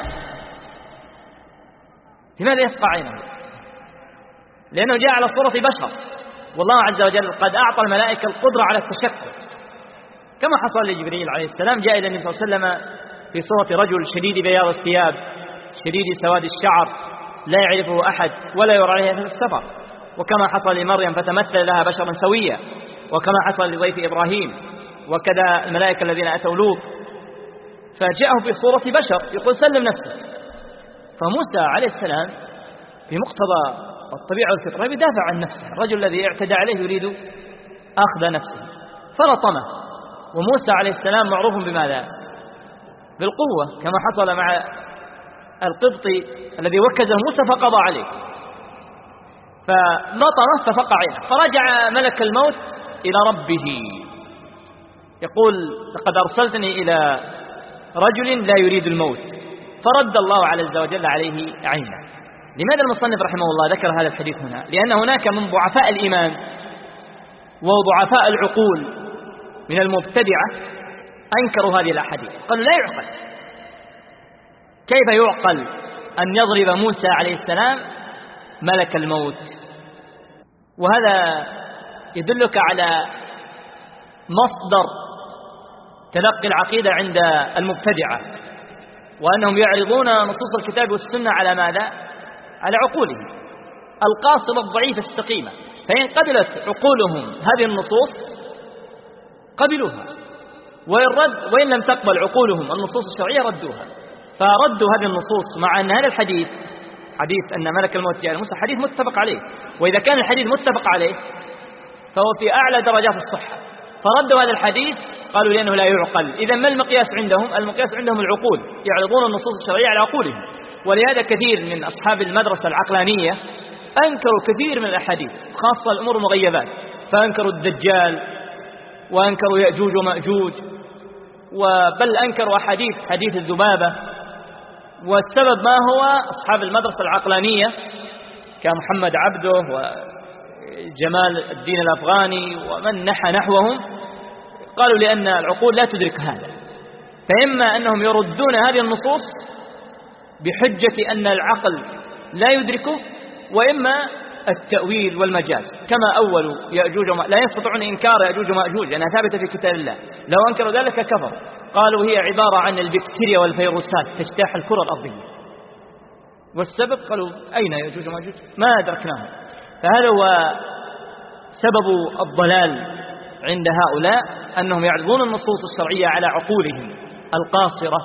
يفقع عينه؟ لأنه جاء على صورة بشر، والله عز وجل قد أعطى الملائكة القدرة على التشكل، كما حصل لجبريل عليه السلام، جاء إلى النبي صلى الله عليه وسلم في صورة رجل شديد بياض الثياب شديد سواد الشعر لا يعرفه أحد ولا يرى عليه أثر السفر، وكما حصل لمريم فتمثل لها بشرا سويا، وكما حصل لضيف إبراهيم، وكذا الملائكة الذين أتوا لوط، فجاءه في صورة بشر يقول سلم نفسه. فموسى عليه السلام في مقتضى الطبيعة والفطرة يدافع عن نفسه، الرجل الذي اعتدى عليه يريد أخذ نفسه فلطمه. وموسى عليه السلام معروف بماذا؟ بالقوة، كما حصل مع القبطي الذي وكزه موسى فقضى عليه، فلطمه ففقع عينه. فرجع ملك الموت إلى ربه يقول لقد أرسلتني إلى رجل لا يريد الموت، فرد الله عز وجل عليه عينه. لماذا المصنف رحمه الله ذكر هذا الحديث هنا؟ لأن هناك من ضعفاء الإيمان وضعفاء العقول من المبتدعة أنكروا هذه الأحاديث، قالوا لا يعقل، كيف يعقل أن يضرب موسى عليه السلام ملك الموت؟ وهذا يدلك على مصدر تلقي العقيدة عند المبتدعة، وأنهم يعرضون نصوص الكتاب والسنة على ماذا؟ على عقولهم القاصرة الضعيفة السقيمة، فإن قبلت عقولهم هذه النصوص قبلوها، وإن لم تقبل عقولهم النصوص الشرعية ردوها. فردوا هذه النصوص، مع أن هذا الحديث حديث أن ملك الموت جاء موسى حديث متفق عليه، وإذا كان الحديث متفق عليه فهو في أعلى درجات الصحة، فردوا هذا الحديث قالوا لأنه لا يعقل. إذا ما المقياس عندهم؟ المقياس عندهم العقول، يعرضون النصوص الشرعية على عقولهم. ولهذا كثير من أصحاب المدرسة العقلانية أنكروا كثير من الأحاديث، خاصة الأمور المغيبات، فأنكروا الدجال وأنكروا يأجوج ومأجوج، وبل أنكروا حديث الذبابة. والسبب ما هو؟ أصحاب المدرسة العقلانية كمحمد عبده وجمال الدين الأفغاني ومن نحى نحوهم قالوا لأن العقول لا تدرك هذا، فإما أنهم يردون هذه النصوص بحجة أن العقل لا يدركه، وإما التأويل والمجاز، كما أول يأجوج لا يستطيعون إنكار يأجوج ومأجوج لأنها ثابتة في كتاب الله، لو أنكروا ذلك كفر. قالوا هي عبارة عن البكتيريا والفيروسات تجتاح الكرة الأرضية، والسبب قالوا أين يأجوج ومأجوج؟ ما أدركناهم. فهذا هو سبب الضلال عند هؤلاء، أنهم يعرضون النصوص الشرعية على عقولهم القاصرة،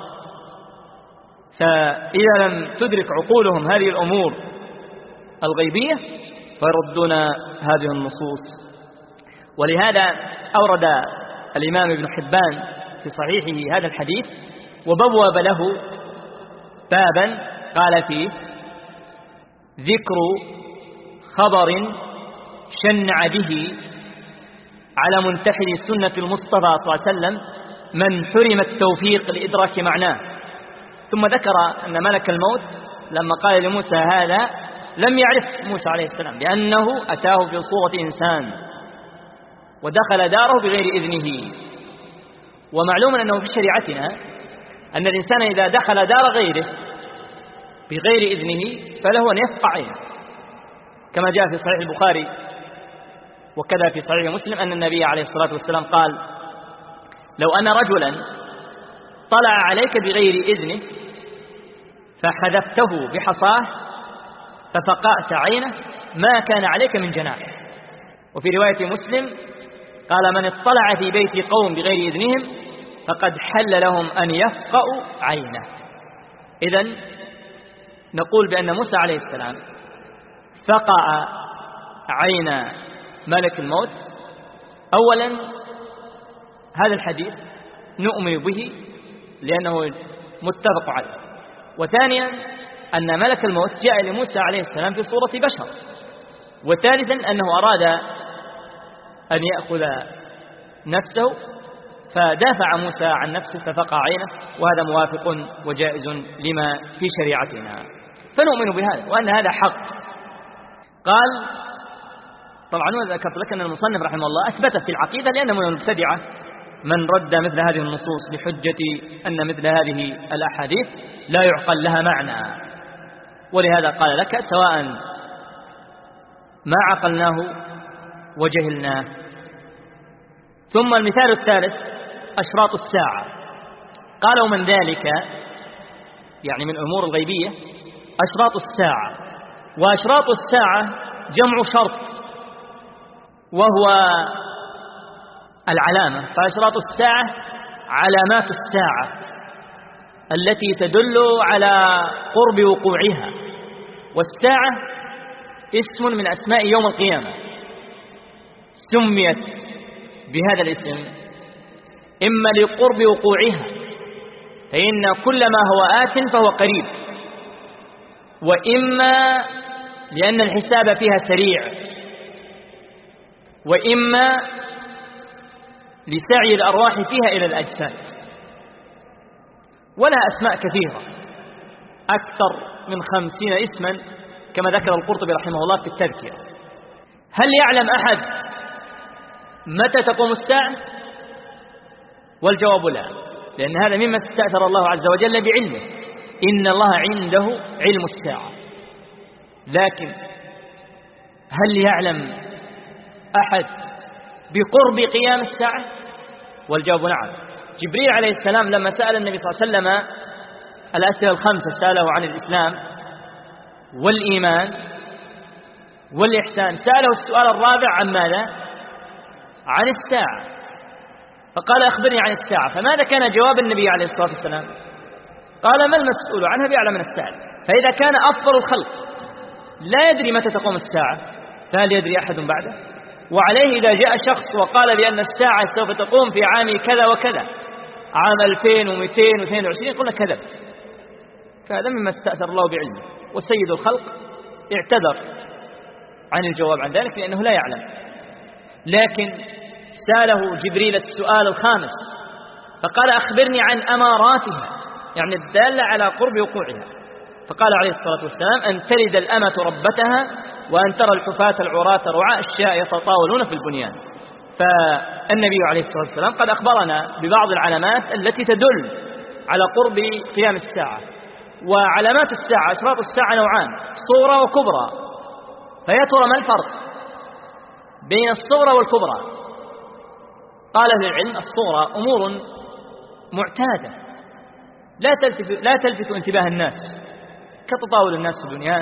فإذا لم تدرك عقولهم هذه الأمور الغيبية فيردون هذه النصوص. ولهذا أورد الإمام ابن حبان في صحيحه هذا الحديث، وبوب له بابا قال فيه ذكر خبر شنع به على منتحل سنة المصطفى صلى الله عليه وسلم من حرم التوفيق لإدراك معناه. ثم ذكر أن ملك الموت لما قال لموسى هذا لم يعرف موسى عليه السلام، لأنه أتاه في صورة إنسان ودخل داره بغير إذنه. ومعلوم أنه في شريعتنا أن الإنسان إذا دخل دار غيره بغير إذنه فله أن يفقع عينه، كما جاء في صحيح البخاري وكذا في صحيح مسلم أن النبي عليه الصلاة والسلام قال لو أن رجلا طلع عليك بغير إذنه فحذفته بحصاه ففقأت عينه ما كان عليك من جناح. وفي رواية مسلم قال من اطلع في بيت قوم بغير إذنهم فقد حل لهم أن يفقأوا عينه. إذن نقول بأن موسى عليه السلام فقأ عين ملك الموت. أولا هذا الحديث نؤمن به لأنه متفق عليه، وثانيا أن ملك الموت جاء لموسى عليه السلام في صورة بشر، وثالثا أنه أراد أن يأخذ نفسه، فدافع موسى عن نفسه ففقع عينه، وهذا موافق وجائز لما في شريعتنا، فنؤمن بهذا وأن هذا حق. قال طبعا ذكرت لك أن المصنف رحمه الله أثبت في العقيدة لأنه من المبتدعة من رد مثل هذه النصوص بحجة أن مثل هذه الأحاديث لا يعقل لها معنى، ولهذا قال لك سواء ما عقلناه وجهلناه. ثم المثال الثالث أشراط الساعة. قالوا من ذلك يعني من أمور الغيبية أشراط الساعة، وأشراط الساعة جمع شرط وهو العلامة، فأشراط الساعة علامات الساعة التي تدل على قرب وقوعها، والساعة اسم من أسماء يوم القيامة سميت بهذا الاسم إما لقرب وقوعها فإن كل ما هو آت فهو قريب، وإما لأن الحساب فيها سريع، وإما لسعي الأرواح فيها إلى الأجساد. ولها أسماء كثيرة أكثر من 50 اسما كما ذكر القرطبي رحمه الله في التذكرة. هل يعلم أحد متى تقوم الساعة؟ والجواب لا، لأن هذا مما استأثر الله عز وجل بعلمه، إن الله عنده علم الساعة. لكن هل يعلم أحد بقرب قيام الساعة؟ والجواب نعم. جبريل عليه السلام لما سأل النبي صلى الله عليه وسلم الأسئلة الخمسة، سأله عن الإسلام والإيمان والإحسان، سأله السؤال الرابع عن ماذا؟ عن الساعة، فقال أخبرني عن الساعة. فماذا كان جواب النبي عليه الصلاة والسلام؟ قال ما المسؤول عنها بأعلم من السائل. فإذا كان أفضل الخلق لا يدري متى تقوم الساعة فهل يدري أحد بعده؟ وعليه إذا جاء شخص وقال بأن الساعة سوف تقوم في عام كذا وكذا، عام 2222، قلنا كذبت، فهذا مما استأثر الله بعلمه. وسيد الخلق اعتذر عن الجواب عن ذلك لأنه لا يعلم، لكن سأله جبريل السؤال الخامس فقال أخبرني عن أماراتها، يعني الدالة على قرب وقوعها. فقال عليه الصلاة والسلام أن تلد الأمة ربتها وأن ترى الحفاة العراة رعاء الشاء يتطاولون في البنيان. فالنبي عليه الصلاة والسلام قد أخبرنا ببعض العلامات التي تدل على قرب قيام الساعة. وعلامات الساعة أشراط الساعة نوعان، صغرى وكبرى، فيا ترى ما الفرق بين الصغرى والكبرى؟ قال أهل العلم الصغرى أمور معتادة لا تلفت انتباه الناس، كتطاول الناس في البنيان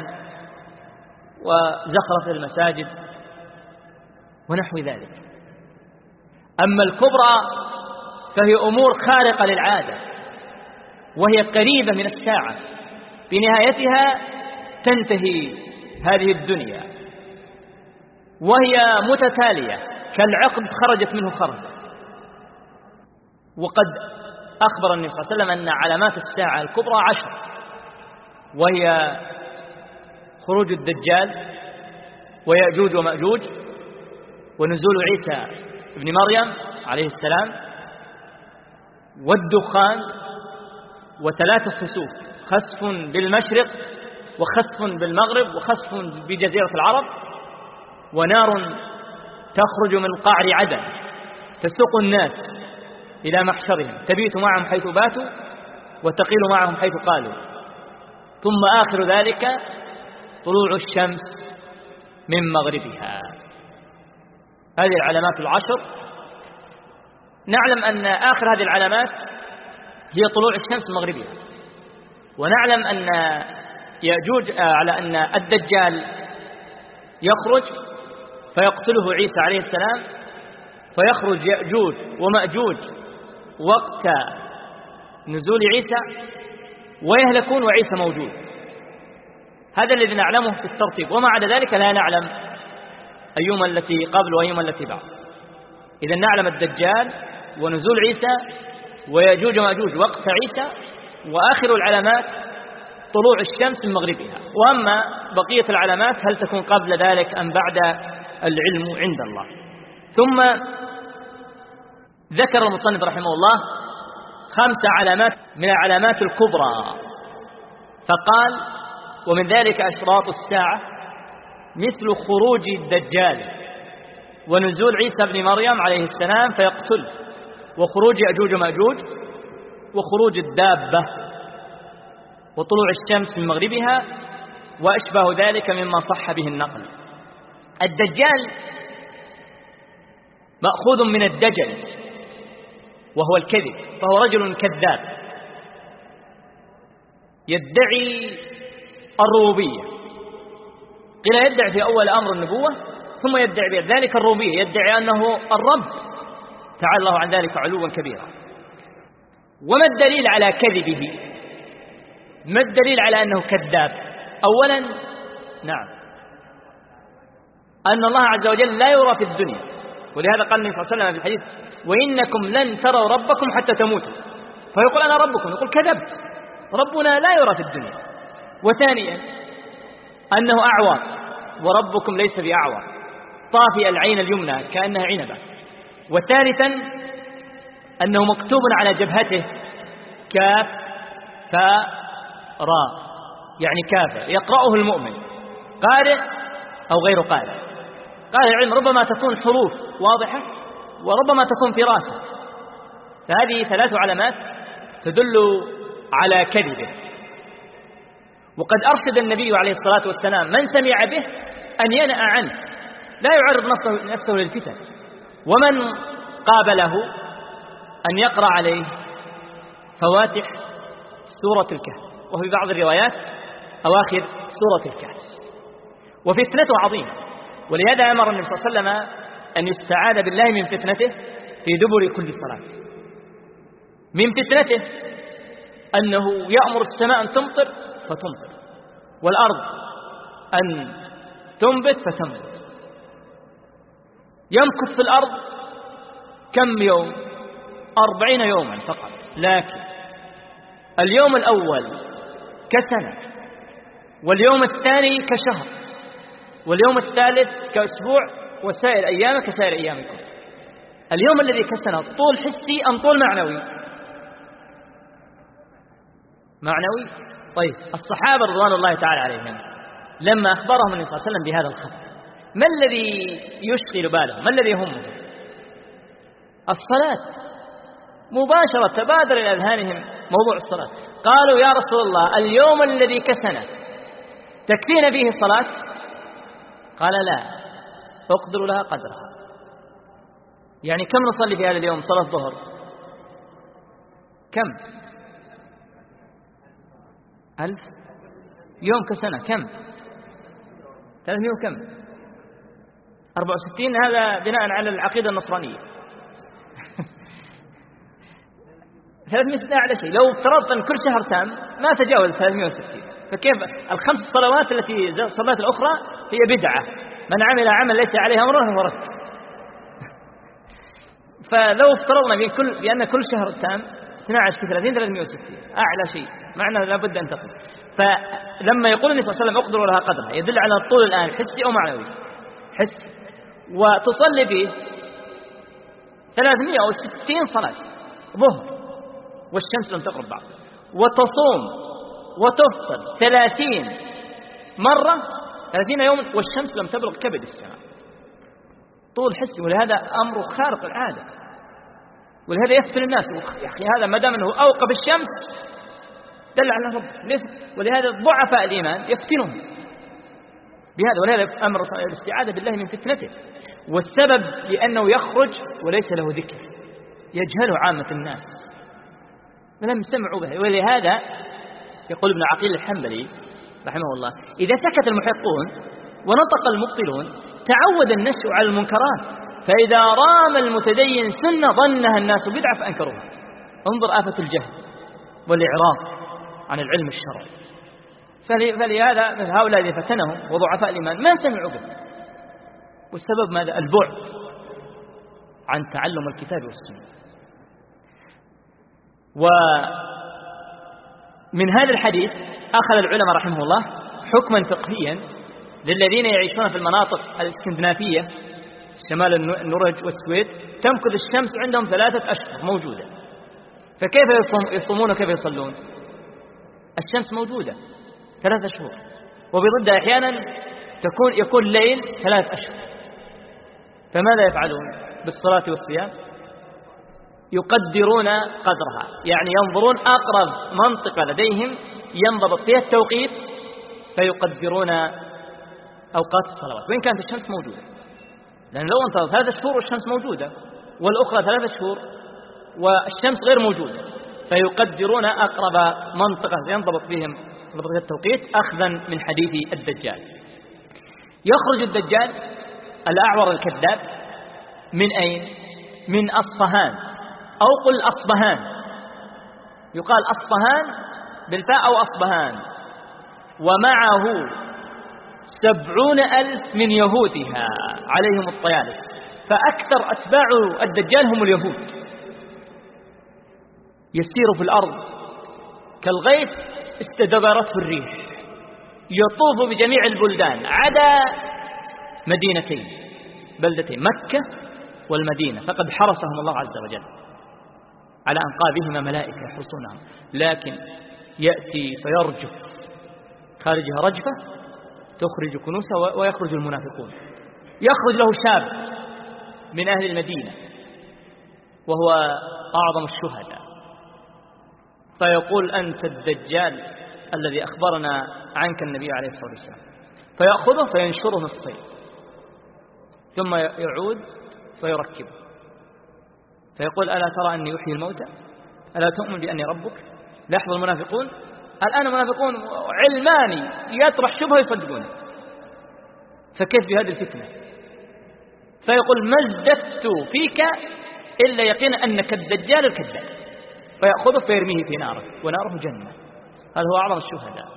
وزخرف المساجد ونحو ذلك. أما الكبرى فهي أمور خارقة للعادة، وهي قريبة من الساعة، بنهايتها تنتهي هذه الدنيا، وهي متتالية كالعقد خرجت منه خرجة. وقد أخبر النبي صلى الله عليه وسلم أن علامات الساعة الكبرى 10، وهي خروج الدجال ويأجوج ومأجوج، ونزول عيسى ابن مريم عليه السلام، والدخان، وثلاثة خسوف، خسف بالمشرق وخسف بالمغرب وخسف بجزيرة العرب، ونار تخرج من قعر عدن تسوق الناس إلى محشرهم، تبيت معهم حيث باتوا وتقيل معهم حيث قالوا، ثم آخر ذلك طلوع الشمس من مغربها. هذه العلامات 10. نعلم أن آخر هذه العلامات هي طلوع الشمس من مغربها، ونعلم أن يأجوج على أن الدجال يخرج فيقتله عيسى عليه السلام، فيخرج يأجوج ومأجوج وقت نزول عيسى ويهلكون وعيسى موجود. هذا الذي نعلمه في الترتيب، وما عدا ذلك لا نعلم أيما التي قبل وأيما التي بعد. إذا نعلم الدجال ونزول عيسى ويأجوج ومأجوج وقت عيسى، وآخر العلامات طلوع الشمس من مغربها. وأما بقية العلامات هل تكون قبل ذلك أم بعد، العلم عند الله. ثم ذكر المصنف رحمه الله 5 علامات من العلامات الكبرى، فقال: ومن ذلك أشراط الساعة مثل خروج الدجال ونزول عيسى بن مريم عليه السلام فيقتل، وخروج يأجوج ومأجوج، وخروج الدابة، وطلوع الشمس من مغربها، وأشبه ذلك مما صح به النقل. الدجال مأخوذ من الدجل وهو الكذب، فهو رجل كذاب يدعي الربوبية، قيل يدعي في أول أمر النبوة، ثم يدعي بذلك الربوبية، يدعي أنه الرب تعالى الله عن ذلك علوا كبيرا. وما الدليل على كذبه؟ ما الدليل على أنه كذاب؟ أولا نعم أن الله عز وجل لا يرى في الدنيا، ولهذا قال النبي صلى الله عليه وسلم في الحديث: وإنكم لن تروا ربكم حتى تموتوا، فيقول أنا ربكم، يقول كذبت، ربنا لا يرى في الدنيا. وثانيا أنه أعور، وربكم ليس بأعور، طافئ العين اليمنى كأنها عنبة. وثالثا أنه مكتوب على جبهته كاف فاء راء، يعني كافر يقرأه المؤمن، قارئ أو غير قارئ. قال العلم ربما تكون حروف واضحة وربما تكون في راسه، فهذه 3 علامات تدل على كذبه. وقد أرشد النبي عليه الصلاة والسلام من سمع به أن ينأ عنه، لا يعرض نفسه للفتن، ومن قابله أن يقرأ عليه فواتح سورة الكهف، وفي بعض الروايات أواخر سورة الكهف. وفتنته عظيمة، ولهذا أمر النبي صلى الله عليه وسلم أن يستعاذ بالله من فتنته في دبر كل صلاة. من فتنته أنه يأمر السماء أن تمطر فتمطر، والأرض أن تنبت فتنبت. يمكث في الأرض كم يوم؟ 40 يوما فقط، لكن اليوم الأول كسنة، واليوم الثاني كشهر، واليوم الثالث كأسبوع، وسائر أيام كسائر أيامكم. اليوم الذي كسنة طول حسي أم طول معنوي؟ معنوي. طيب الصحابة رضوان الله تعالى عليهم لما أخبرهم النبي صلى الله عليه وسلم بهذا الخبر، ما الذي يشغل بالهم؟ ما الذي يهمهم؟ الصلاة. مباشرة تبادر إلى أذهانهم موضوع الصلاة. قالوا: يا رسول الله، اليوم الذي كسنا تكفينا فيه الصلاة؟ قال: لا، فاقدر لها قدرها. يعني كم نصلي في هذا اليوم صلاة الظهر؟ كم؟ 1000 يوم كسنة كم؟ 300 وكم؟ 64. هذا بناء على العقيدة النصرانية. 360 أعلى شيء. لو افترضت أن كل شهر تام ما تجاوز 360، فكيف ال5 صلوات التي صلات الأخرى هي بدعة، من عمل عمل ليس عليه أمره فهو رد. فلو افترضنا بأن كل شهر تام 12 في 30 360 أعلى شيء، معنى لابد أن تقل. فلما يقول النبي صلى الله عليه وسلم اقدروا لها قدرها، يدل على الطول الآن حسي أو معنوي. حسي. وتصلي به 360 صلاة ظهر والشمس لم تغرب بعد، وتصوم وتفطر 30 مرة 30 يوم والشمس لم تبلغ كبد السماء. طول حسي، ولهذا أمر خارق العادة، ولهذا يفتن الناس. يا أخي هذا ما دام أنه أوقف الشمس دل على رب، ولهذا ضعفاء الإيمان يفتنهم بهذا، ولهذا أمر الاستعاذة بالله من فتنته. والسبب لأنه يخرج وليس له ذكر، يجهله عامة الناس ولم يسمعوا به. ولهذا يقول ابن عقيل الحنبلي رحمه الله: إذا سكت المحقون ونطق المبطلون تعود الناس على المنكرات، فإذا رام المتدين سنة ظنها الناس بدعة فأنكروها. انظر آفة الجهل والإعراض عن العلم الشرعي. فلهذا هؤلاء الذين فتنهم وضعفاء الإيمان ما سمعوا به، والسبب ماذا؟ البعد عن تعلم الكتاب والسنة. ومن هذا الحديث أخذ العلماء رحمه الله حكما فقهيا للذين يعيشون في المناطق الاسكندنافية، شمال النرويج والسويد تمكث الشمس عندهم 3 أشهر موجودة، فكيف يصومون وكيف يصلون؟ الشمس موجودة 3 أشهر، وبضدها أحيانا يكون ليل 3 أشهر، فماذا يفعلون بالصلاة والصيام؟ يقدرون قدرها، يعني ينظرون أقرب منطقة لديهم ينضبط فيها التوقيت فيقدرون أوقات الصلوات وإن كانت الشمس موجودة، لأن لو انتظر 3 شهور والشمس موجودة والأخرى 3 شهور والشمس غير موجودة، فيقدرون أقرب منطقة ينضبط بهم التوقيت أخذا من حديث الدجال. يخرج الدجال الأعور الكذاب من أين؟ من أصفهان، أو قل أصبهان، يقال أصبهان بالفاء أو أصبهان، ومعه 70,000 من يهودها عليهم الطيالس، فأكثر أتباع الدجال هم اليهود. يسير في الأرض كالغيث استدبرته الريح، يطوف بجميع البلدان عدا بلدتين مكة والمدينة، فقد حرسهم الله عز وجل على أنقابهما ملائكة يحرسونهم، لكن يأتي فيرجف خارجها رجفة تخرج كنوسها ويخرج المنافقون. يخرج له شاب من أهل المدينة وهو أعظم الشهداء، فيقول أنت الدجال الذي أخبرنا عنك النبي عليه الصلاة والسلام، فيأخذه فينشره نصفين ثم يعود فيركبه فيقول ألا ترى أني أحيي الموتى؟ ألا تؤمن بأني ربك؟ لاحظوا المنافقون الآن منافقون علماني يطرح شبهه يصدقونه، فكيف بهذه الفتنة؟ فيقول ما ازددت فيك إلا يقين أنك الدجال الكذاب، فيأخذه فيرميه في ناره وناره جنة. هذا هو أعظم الشهداء.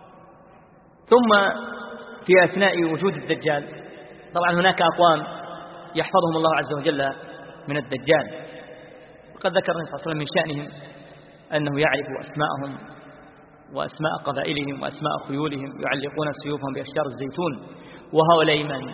ثم في أثناء وجود الدجال طبعا هناك أقوام يحفظهم الله عز وجل من الدجال، وقد ذكر النبي صلى الله عليه وسلم من شأنهم أنه يعرف أسماءهم وأسماء قبائلهم وأسماء خيولهم، يعلقون سيوفهم بأشجار الزيتون. وهؤلاء من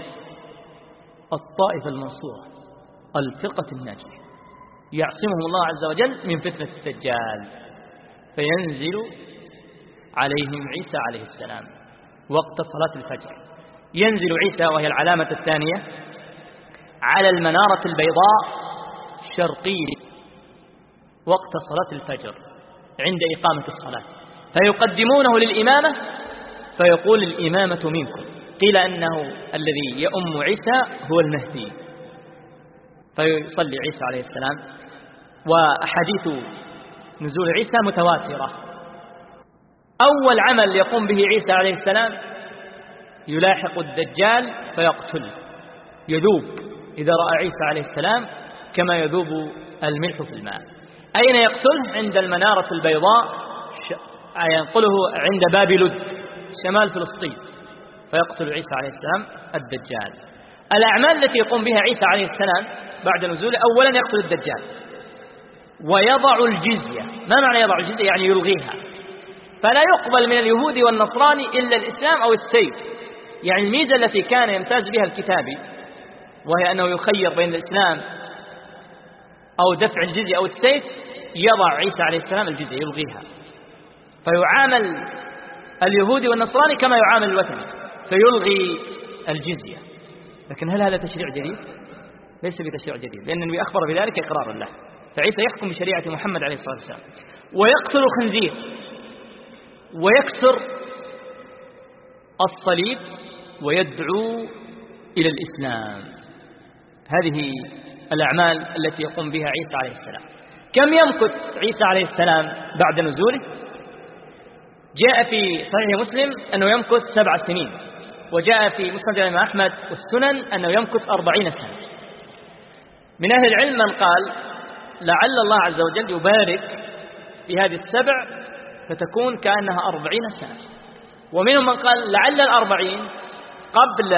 الطائفة المنصورة الفرقة الناجية، يعصمهم الله عز وجل من فتنة الدجال. فينزل عليهم عيسى عليه السلام وقت صلاة الفجر، ينزل عيسى وهي العلامة الثانية على المنارة البيضاء شرقية وقت صلاة الفجر عند إقامة الصلاة، فيقدمونه للإمامة فيقول الإمامة منكم، قيل أنه الذي يؤم عيسى هو المهدي، فيصلي عيسى عليه السلام. وأحاديث نزول عيسى متواترة. أول عمل يقوم به عيسى عليه السلام يلاحق الدجال فيقتله، يذوب إذا رأى عيسى عليه السلام كما يذوب الملح في الماء. أين يقتله؟ عند المنارة البيضاء، ينقله عند باب لد شمال فلسطين، فيقتل عيسى عليه السلام الدجال. الأعمال التي يقوم بها عيسى عليه السلام بعد نزوله، أولا يقتل الدجال ويضع الجزية. ما معنى يضع الجزية؟ يعني يلغيها، فلا يقبل من اليهود والنصراني إلا الإسلام أو السيف. يعني الميزة التي كان يمتاز بها الكتابي وهي أنه يخير بين الإسلام أو دفع الجزية أو السيف، يضع عيسى عليه السلام الجزية يلغيها، فيعامل اليهودي والنصراني كما يعامل الوثني، فيلغي الجزية. لكن هل هذا تشريع جديد؟ ليس بتشريع جديد، لأن النبي أخبر بذلك إقرارا له. فعيسى يحكم بشريعة محمد عليه الصلاة والسلام، ويقتل الخنزير ويكسر الصليب ويدعو إلى الإسلام. هذه الأعمال التي يقوم بها عيسى عليه السلام. كم يمكث عيسى عليه السلام بعد نزوله؟ جاء في صحيح مسلم أنه يمكث 7 سنين، وجاء في مسند الإمام أحمد والسنن أنه يمكث 40 سنة. من أهل العلم من قال لعل الله عز وجل يبارك في هذه 7 فتكون كأنها 40 سنة، ومنهم من قال لعل 40 قبل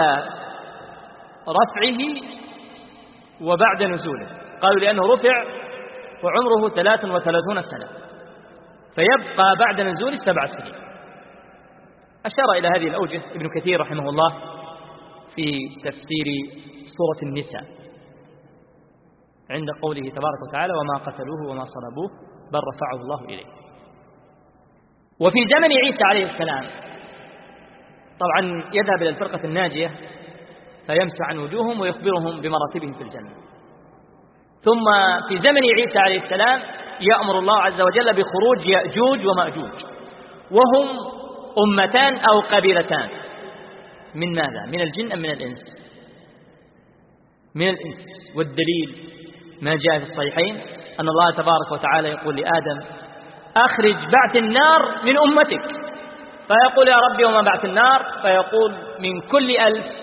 رفعه وبعد نزوله، قالوا لأنه رفع وعمره 33 سنة فيبقى بعد نزوله 7 سنين. أشار إلى هذه الأوجه ابن كثير رحمه الله في تفسير سورة النساء عند قوله تبارك وتعالى وما قتلوه وما صلبوه بل رفعه الله إليه. وفي زمن عيسى عليه السلام طبعا يذهب إلى الفرقة الناجية فيمسح عن وجوههم ويخبرهم بمراتبهم في الجنة. ثم في زمن عيسى عليه السلام يأمر الله عز وجل بخروج يأجوج ومأجوج، وهم أمتان أو قبيلتان من ماذا؟ من الجن أم من الإنس؟ من الإنس. والدليل ما جاء في الصحيحين أن الله تبارك وتعالى يقول لآدم أخرج بعث النار من أمتك، فيقول يا ربي وما بعث النار؟ فيقول من كل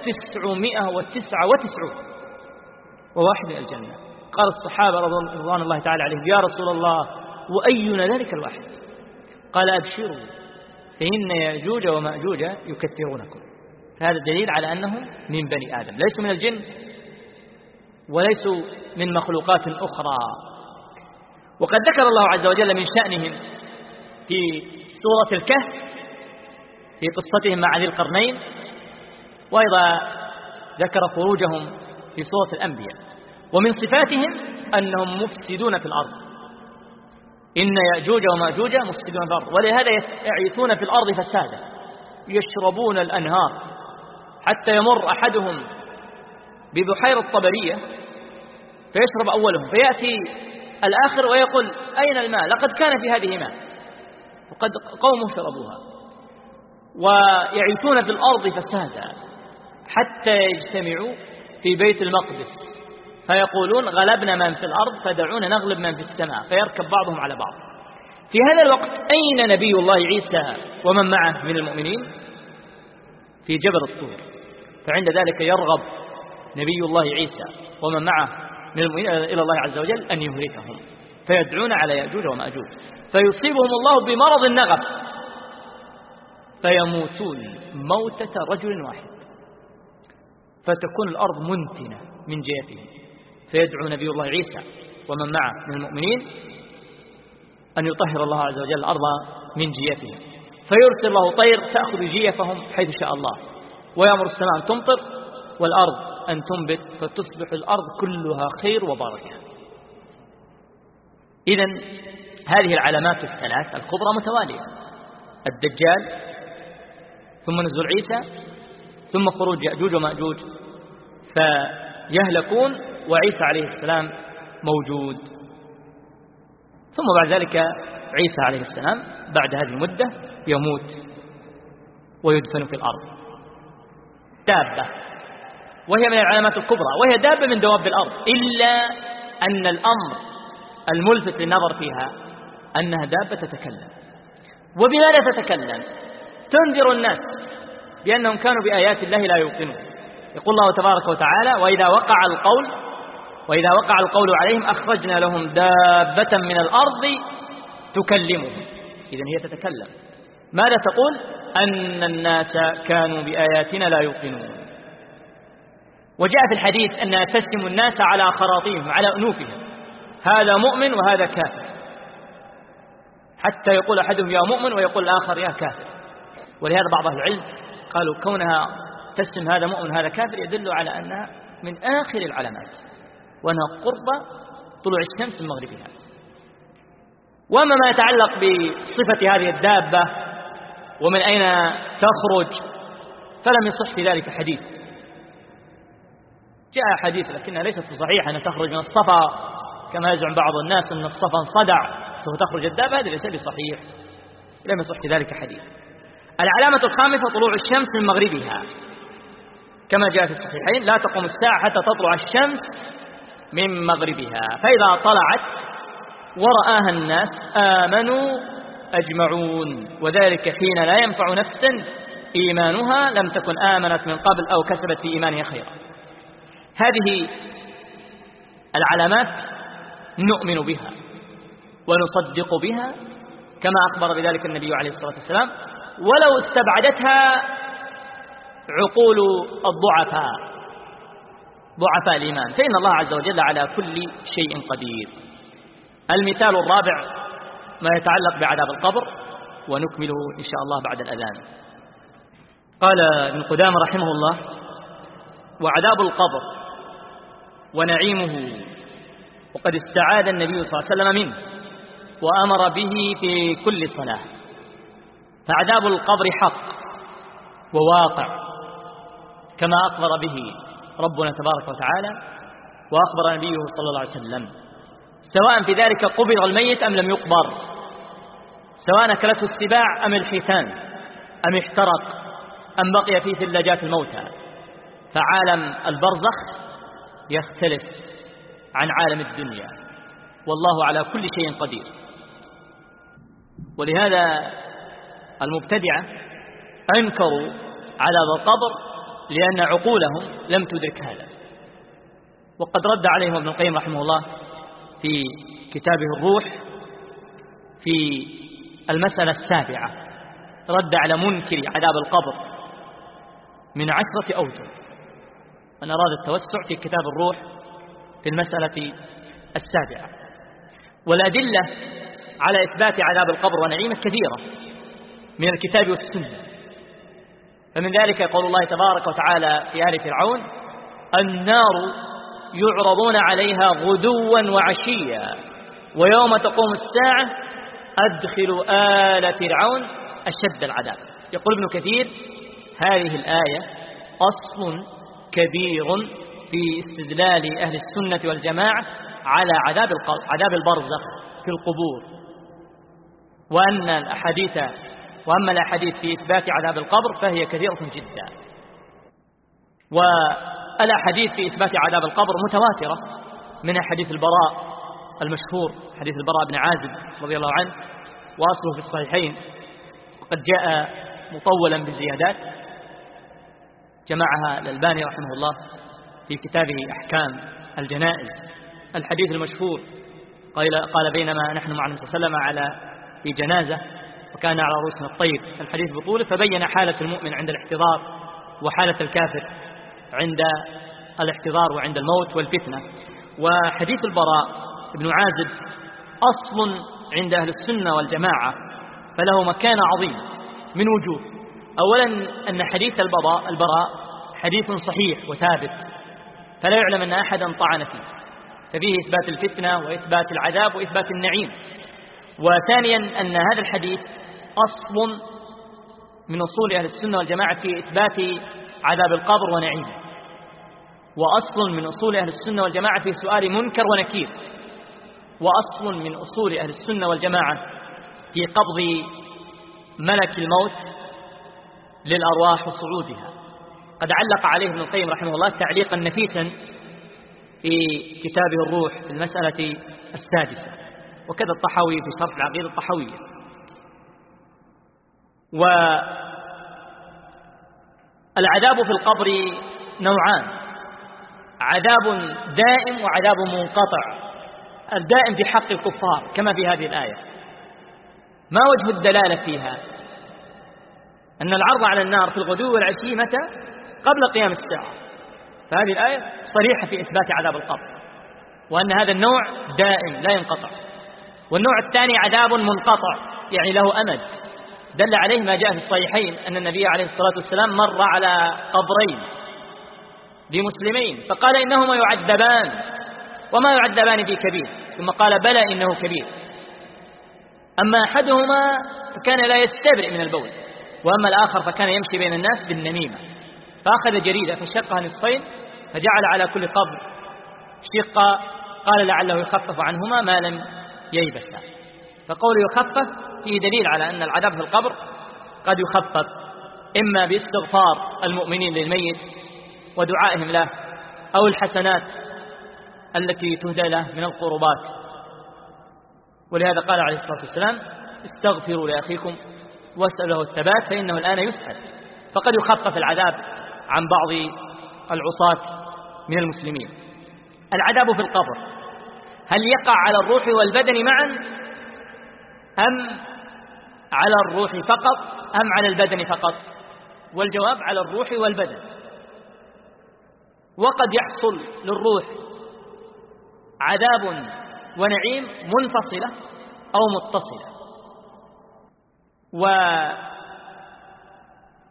1999 وواحد من الجنة. قال الصحابة رضوان الله تعالى عليهم يا رسول الله وأينا ذلك الواحد؟ قال أبشروا فإن يأجوج ومأجوج يكثرونكم. هذا دليل على أنهم من بني آدم، ليسوا من الجن وليسوا من مخلوقات أخرى. وقد ذكر الله عز وجل من شأنهم في سورة الكهف في قصتهم مع ذي القرنين، وأيضا ذكر خروجهم في سورة الأنبياء. ومن صفاتهم أنهم مفسدون في الأرض، إن يأجوج ومأجوج مفسدون في الأرض، ولهذا يعيثون في الأرض فسادا، يشربون الأنهار حتى يمر أحدهم ببحيرة طبرية فيشرب أولهم فيأتي الآخر ويقول أين الماء؟ لقد كان في هذه ماء وقد قوم شربوها. ويعيثون في الأرض فسادا حتى يجتمعوا في بيت المقدس فيقولون غلبنا من في الأرض فدعونا نغلب من في السماء، فيركب بعضهم على بعض. في هذا الوقت أين نبي الله عيسى ومن معه من المؤمنين؟ في جبل الطور. فعند ذلك يرغب نبي الله عيسى ومن معه من المؤمنين إلى الله عز وجل أن يهلكهم، فيدعون على يأجوج ومأجوج فيصيبهم الله بمرض النغف فيموتون موتة رجل واحد، فتكون الأرض منتنة من جيفهم. فيدعو نبي الله عيسى ومن معه من المؤمنين أن يطهر الله عز وجل الأرض من جيفهم، فيرسل الله طير تأخذ جيفهم حيث شاء الله، ويأمر السماء أن تمطر والأرض أن تنبت فتصبح الأرض كلها خير وبركة. إذن هذه العلامات الثلاث الكبرى متوالية: الدجال، ثم نزول عيسى، ثم خروج يأجوج ومأجوج فيهلكون وعيسى عليه السلام موجود. ثم بعد ذلك عيسى عليه السلام بعد هذه المدة يموت ويدفن في الأرض دابة، وهي من العلامات الكبرى، وهي دابة من دواب الأرض، إلا أن الأمر الملفت للنظر فيها أنها دابة تتكلم. وبماذا تتكلم؟ تنذر الناس بأنهم كانوا بآيات الله لا يوقنون. يقول الله تبارك وتعالى وإذا وقع القول عليهم أخرجنا لهم دابة من الأرض تكلمهم. إذن هي تتكلم. ماذا تقول؟ أن الناس كانوا بآياتنا لا يوقنون. وجاء في الحديث أنها تسم الناس على خراطيمهم على أنوفهم، هذا مؤمن وهذا كافر، حتى يقول أحدهم يا مؤمن ويقول الآخر يا كافر. ولهذا بعض أهل العلم قالوا كونها تسم هذا مؤمن وهذا كافر يدل على أنها من آخر العلامات، وأنها قرب طلوع الشمس من مغربها. وأما ما يتعلق بصفة هذه الدابة ومن أين تخرج فلم يصح في ذلك حديث. جاء حديث لكنها ليست صحيحة أن تخرج من الصفا كما يزعم بعض الناس أن الصفا انصدع سوف تخرج الدابة، هذا ليس بصحيح، لم يصح في ذلك حديث. العلامة الخامسة طلوع الشمس من مغربها كما جاء في الصحيحين لا تقوم الساعة حتى تطلع الشمس من مغربها، فإذا طلعت ورآها الناس آمنوا أجمعون، وذلك حين لا ينفع نفسا إيمانها لم تكن آمنت من قبل أو كسبت في إيمانها خيرا. هذه العلامات نؤمن بها ونصدق بها كما أخبر بذلك النبي عليه الصلاة والسلام، ولو استبعدتها عقول ضعفاء الإيمان، فإن الله عز وجل على كل شيء قدير. المثال الرابع ما يتعلق بعذاب القبر، ونكمله إن شاء الله بعد الأذان. قال ابن قدامة رحمه الله: وعذاب القبر ونعيمه، وقد استعاذ النبي صلى الله عليه وسلم منه وأمر به في كل صلاة. فعذاب القبر حق وواقع كما أخبر به ربنا تبارك وتعالى وأخبر نبيه صلى الله عليه وسلم، سواء في ذلك قبر الميت أم لم يقبر، سواء أكلته السباع أم الحيتان أم احترق أم بقي في ثلاجات الموتى. فعالم البرزخ يختلف عن عالم الدنيا، والله على كل شيء قدير. ولهذا المبتدعة أنكروا عذاب القبر لأن عقولهم لم تدرك هذا. وقد رد عليهم ابن القيم رحمه الله في كتابه الروح في المسألة 7، رد على منكر عذاب القبر من 10 أوجه. من أراد التوسع في كتاب الروح في المسألة 7. والأدلة على إثبات عذاب القبر ونعيمه كثيرة من الكتاب والسنة. فمن ذلك قول الله تبارك وتعالى في آل فرعون: النار يعرضون عليها غدوا وعشيا ويوم تقوم الساعة أدخلوا آل فرعون أشد العذاب. يقول ابن كثير: هذه الآية أصل كبير في استدلال أهل السنة والجماعة على عذاب البرزخ في القبور، وأما الأحاديث في إثبات عذاب القبر فهي كثيرة جدا. والأحاديث في إثبات عذاب القبر متواترة، من حديث البراء المشهور، حديث البراء بن عازب رضي الله عنه، وأصله في الصحيحين، وقد جاء مطولا بالزيادات جمعها الألباني رحمه الله في كتابه أحكام الجنائز. الحديث المشهور قال: بينما نحن مع النبي صلى الله عليه وسلم في جنازة وكان على رؤوسنا الطير، الحديث بطوله، فبين حالة المؤمن عند الاحتضار وحالة الكافر عند الاحتضار وعند الموت والفتنة. وحديث البراء بن عازب أصل عند أهل السنة والجماعة، فله مكان عظيم من وجوه. أولا أن حديث البراء حديث صحيح وثابت، فلا يعلم أن أحدا طعن فيه، ففيه إثبات الفتنة وإثبات العذاب وإثبات النعيم. وثانيا أن هذا الحديث أصل من أصول أهل السنة والجماعة في إثبات عذاب القبر ونعيمه، وأصل من أصول أهل السنة والجماعة في سؤال منكر ونكير، وأصل من أصول أهل السنة والجماعة في قبض ملك الموت للأرواح وصعودها. قد علق عليه ابن القيم رحمه الله تعليقا نفيسا في كتابه الروح في المسألة 6، وكذا الطحاوي في شرح العقيدة الطحاوية. والعذاب في القبر نوعان: عذاب دائم وعذاب منقطع. الدائم في حق الكفار كما في هذه الآية. ما وجه الدلالة فيها؟ أن العرض على النار في الغدو والعشي متى؟ قبل قيام الساعة. فهذه الآية صريحة في إثبات عذاب القبر، وأن هذا النوع دائم لا ينقطع. والنوع الثاني عذاب منقطع، يعني له أمد، دل عليه ما جاء في الصحيحين أن النبي عليه الصلاة والسلام مر على قبرين لمسلمين فقال: إنهما يعذبان وما يعذبان في كبير، ثم قال: بلى إنه كبير. أما أحدهما فكان لا يستبرئ من البول، وأما الآخر فكان يمشي بين الناس بالنميمة. فأخذ جريدة فشقها نصفين فجعل على كل قبر شقة، قال لعله يخفف عنهما ما لم ييبسا. فقول يخفف فيه دليل على أن العذاب في القبر قد يخفف إما باستغفار المؤمنين للميت ودعائهم له، أو الحسنات التي تهدى له من القربات. ولهذا قال عليه الصلاة والسلام: استغفروا لأخيكم واسألوا له الثبات فإنه الآن يسأل. فقد يخفف العذاب عن بعض العصاة من المسلمين. العذاب في القبر هل يقع على الروح والبدن معا، أم على الروح فقط، أم على البدن فقط؟ والجواب: على الروح والبدن. وقد يحصل للروح عذاب ونعيم منفصلة أو متصلة.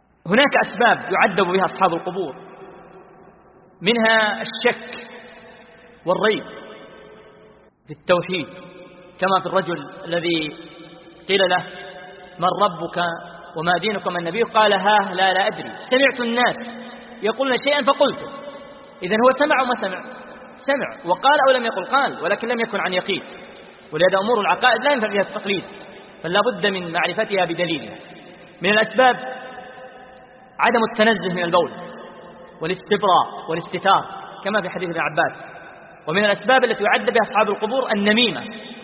وهناك أسباب يعذب بها أصحاب القبور، منها الشك والريب في التوحيد، كما في الرجل الذي قيل له من ربك وما دينك وما نبيك قال ها لا أدري سمعت الناس يقولون شيئا فقلته. إذن هو سمع وما سمع وقال أو لم يقل قال، ولكن لم يكن عن يقين. ولهذا أمور العقائد لا ينفع فيها التقليد، فلا بد من معرفتها بدليلها. من الأسباب عدم التنزه من البول والاستبراء والاستتار كما في حديث ابن عباس. ومن الأسباب التي يعد بها أصحاب القبور النميمة.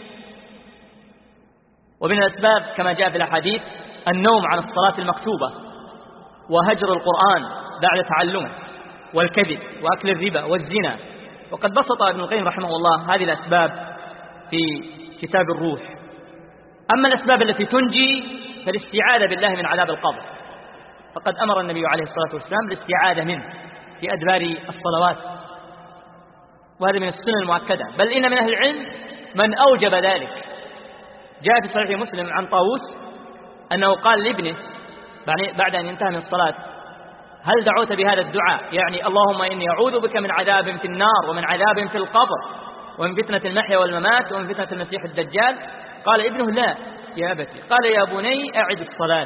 ومن الأسباب كما جاء في الأحاديث النوم عن الصلاة المكتوبة وهجر القرآن بعد تعلمه والكذب وأكل الربا والزنا. وقد بسط ابن القيم رحمه الله هذه الأسباب في كتاب الروح. أما الأسباب التي تنجي فالاستعاذة بالله من عذاب القبر، فقد أمر النبي عليه الصلاة والسلام بالاستعاذة منه في أدبار الصلوات، وهذا من السنة المؤكدة. بل إن من أهل العلم من أوجب ذلك. جاء في صحيح مسلم عن طاووس أنه قال لابنه بعد أن ينتهى من الصلاة هل دعوت بهذا الدعاء، يعني اللهم إني أعوذ بك من عذاب في النار ومن عذاب في القبر ومن فتنة المحيا والممات ومن فتنة المسيح الدجال؟ قال ابنه لا يا أبتي. قال يا بني أعد الصلاة.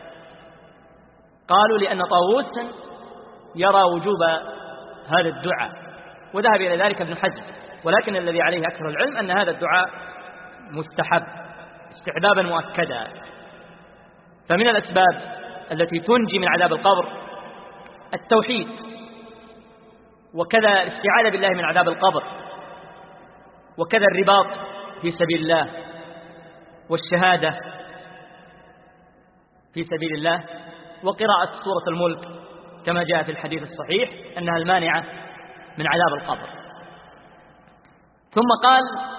قالوا لأن طاووسا يرى وجوب هذا الدعاء، وذهب إلى ذلك ابن حزم، ولكن الذي عليه أكثر العلم أن هذا الدعاء مستحب استحبابا مؤكدا. فمن الأسباب التي تنجي من عذاب القبر التوحيد، وكذا الاستعاذة بالله من عذاب القبر، وكذا الرباط في سبيل الله والشهادة في سبيل الله، وقراءة سورة الملك كما جاء في الحديث الصحيح أنها المانعة من عذاب القبر. ثم قال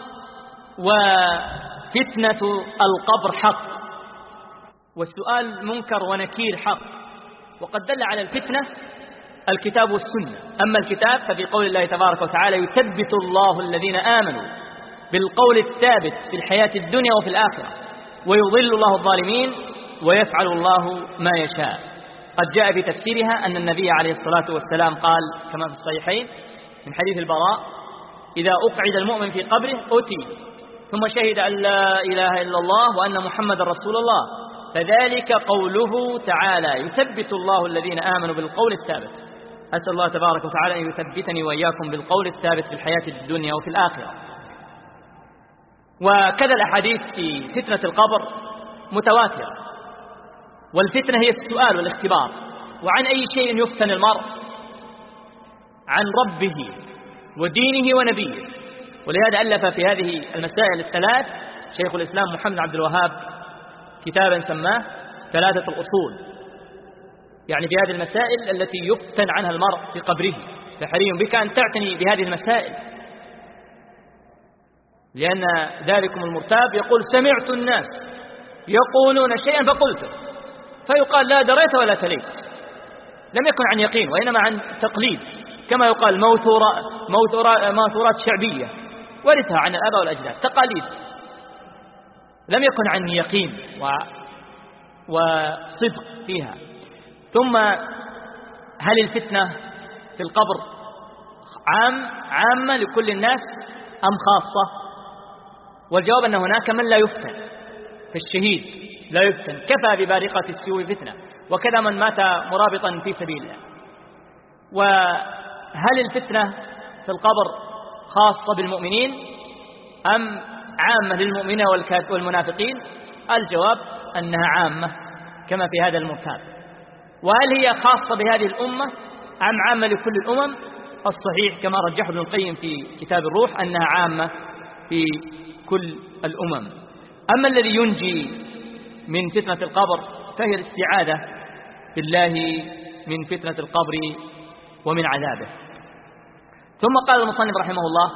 وفتنة القبر حق والسؤال منكر ونكير حق. وقد دل على الفتنة الكتاب والسنة. أما الكتاب ففي قول الله تبارك وتعالى يثبت الله الذين آمنوا بالقول الثابت في الحياة الدنيا وفي الآخرة ويضل الله الظالمين ويفعل الله ما يشاء. قد جاء في تفسيرها أن النبي عليه الصلاة والسلام قال كما في الصحيحين من حديث البراء إذا أقعد المؤمن في قبره أتي ثم شهد أن لا إله إلا الله وأن محمد رسول الله فذلك قوله تعالى يثبت الله الذين آمنوا بالقول الثابت. أسأل الله تبارك وتعالى أن يثبتني وإياكم بالقول الثابت في الحياة الدنيا وفي الآخرة. وكذا الأحاديث في فتنة القبر متواترة، والفتنة هي السؤال والاختبار. وعن أي شيء يفتن المرء؟ عن ربه ودينه ونبيه. ولهذا ألف في هذه المسائل الثلاث شيخ الإسلام محمد عبد الوهاب كتابا سماه 3 الأصول، يعني في هذه المسائل التي يفتن عنها المرء في قبره. فحري بك أن تعتني بهذه المسائل، لأن ذلكم المرتاب يقول سمعت الناس يقولون شيئا فقلته، فيقال لا دريت ولا تليت، لم يكن عن يقين وإنما عن تقليد، كما يقال موثورات شعبية ورثها عن الآباء والأجداد، تقاليد لم يكن عن يقين وصدق فيها. ثم هل الفتنة في القبر عامة لكل الناس أم خاصة؟ والجواب أن هناك من لا يفتن، فالشهيد لا يفتن كفى ببارقة السيوف فتنة، وكذا من مات مرابطا في سبيل الله. وهل الفتنة في القبر خاصة بالمؤمنين أم عامة للمؤمنين والمنافقين؟ الجواب أنها عامة كما في هذا المرتاب. وهل هي خاصة بهذه الأمة أم عامة لكل الأمم؟ الصحيح كما رجح ابن القيم في كتاب الروح أنها عامة في كل الأمم. أما الذي ينجي من فتنة القبر فهي الاستعاذة بالله من فتنة القبر ومن عذابه. ثم قال المصنف رحمه الله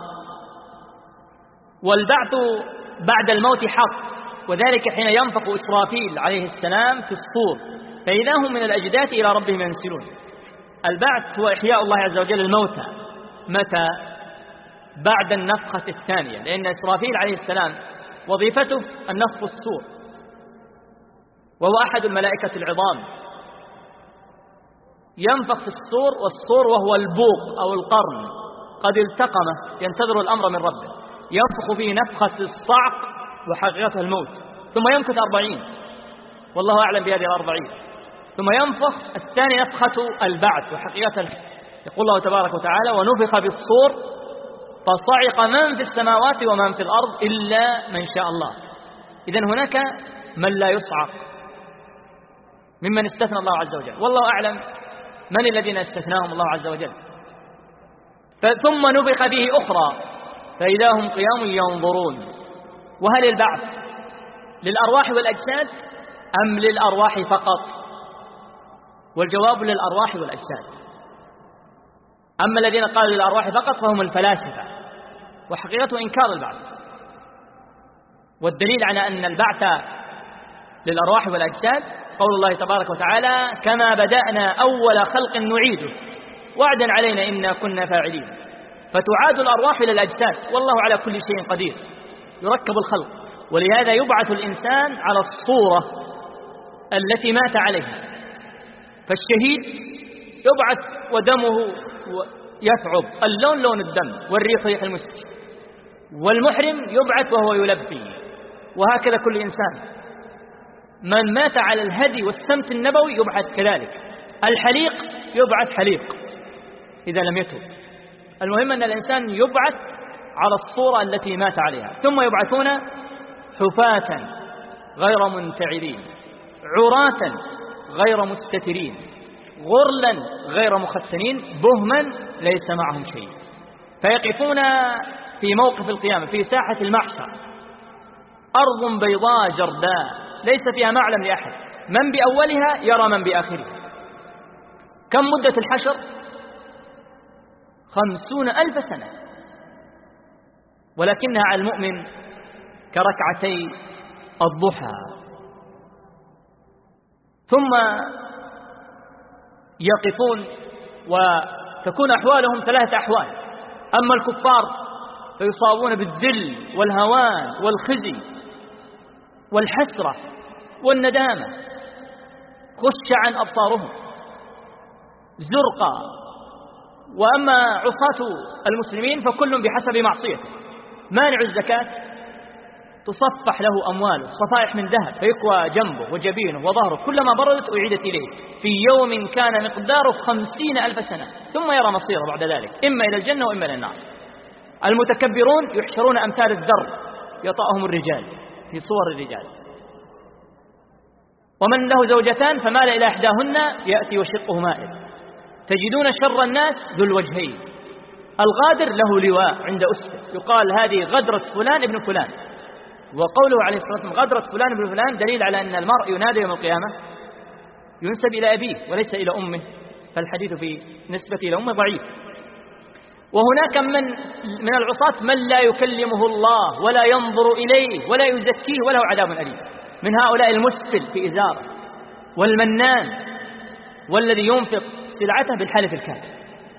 والبعث بعد الموت حق، وذلك حين ينفق إسرافيل عليه السلام في الصور فإذا هم من الأجداث إلى ربهم ينسلون. البعث هو إحياء الله عز وجل الموتى. متى؟ بعد النفخة الثانية، لأن إسرافيل عليه السلام وظيفته النفخ في الصور، وهو أحد الملائكة العظام، ينفخ في الصور، والصور وهو البوق أو القرن قد التقمه ينتظر الأمر من ربه، ينفخ فيه نفخة الصعق وحقيقتها الموت، ثم يمكث 40 والله أعلم بهذه 40، ثم ينفخ الثاني نفخة البعث وحقيقتها. يقول الله تبارك وتعالى: ونفخ بالصور فصعق من في السماوات ومن في الأرض إلا من شاء الله. إذن هناك من لا يصعق ممن استثنى الله عز وجل، والله أعلم من الذين استثناهم الله عز وجل. ثم نفخ به أخرى فإذا هم قيام ينظرون. وهل البعث للأرواح والأجساد أم للأرواح فقط؟ والجواب للأرواح والأجساد. أما الذين قالوا للأرواح فقط فهم الفلاسفة، وحقيقة إنكار البعث. والدليل على أن البعث للأرواح والأجساد قول الله تبارك وتعالى: كما بدأنا أول خلق نعيده وعدا علينا إنا كنا فاعلين. فتعاد الأرواح إلى الأجساد، والله على كل شيء قدير، يركب الخلق. ولهذا يبعث الإنسان على الصورة التي مات عليها. فالشهيد يبعث ودمه يثعب، اللون لون الدم والريح ريح المسك. والمحرم يبعث وهو يلبي، وهكذا كل إنسان. من مات على الهدي والسمت النبوي يبعث كذلك. الحليق يبعث حليق إذا لم يتوب. المهم أن الإنسان يبعث على الصورة التي مات عليها، ثم يبعثون حفاة غير منتعلين، عراة غير مستترين، غرلا غير مختنين، بهما ليس معهم شيء. فيقفون في موقف القيامة في ساحة المحشر، أرض بيضاء جرداء ليس فيها معلم لأحد، من بأولها يرى من بآخرها. كم مدة الحشر؟ 50,000 سنة، ولكنها على المؤمن كركعتي الضحى. ثم يقفون وتكون أحوالهم 3 أحوال. أما الكفار فيصابون بالذل والهوان والخزي والحسرة والندامة، خش عن أبصارهم زرقا. وأما عصاة المسلمين فكل بحسب معصيته. مانع الزكاة تصفح له أمواله صفائح من ذهب فيكوى جنبه وجبينه وظهره، كلما بردت أعيدت إليه في يوم كان مقداره 50,000 سنة، ثم يرى مصيره بعد ذلك إما إلى الجنة وإما إلى النار. المتكبرون يحشرون أمثال الذر يطأهم الرجال في صور الرجال. ومن له زوجتان فمال إلى إحداهن يأتي وشقه مائل. تجدون شر الناس ذو الوجهين، الغادر له لواء عند أسفل يقال هذه غدرة فلان ابن فلان. وقوله عليه الصلاة والسلام غدرة فلان ابن فلان دليل على أن المرء ينادى يوم القيامة ينسب إلى أبيه وليس إلى أمه، فالحديث في نسبة إلى أمه ضعيف. وهناك من العصاة من لا يكلمه الله ولا ينظر إليه ولا يزكيه وله عذاب أليم. من هؤلاء المسفل في إزاره، والمنان، والذي ينفق سلعته بالحلف الكاذب.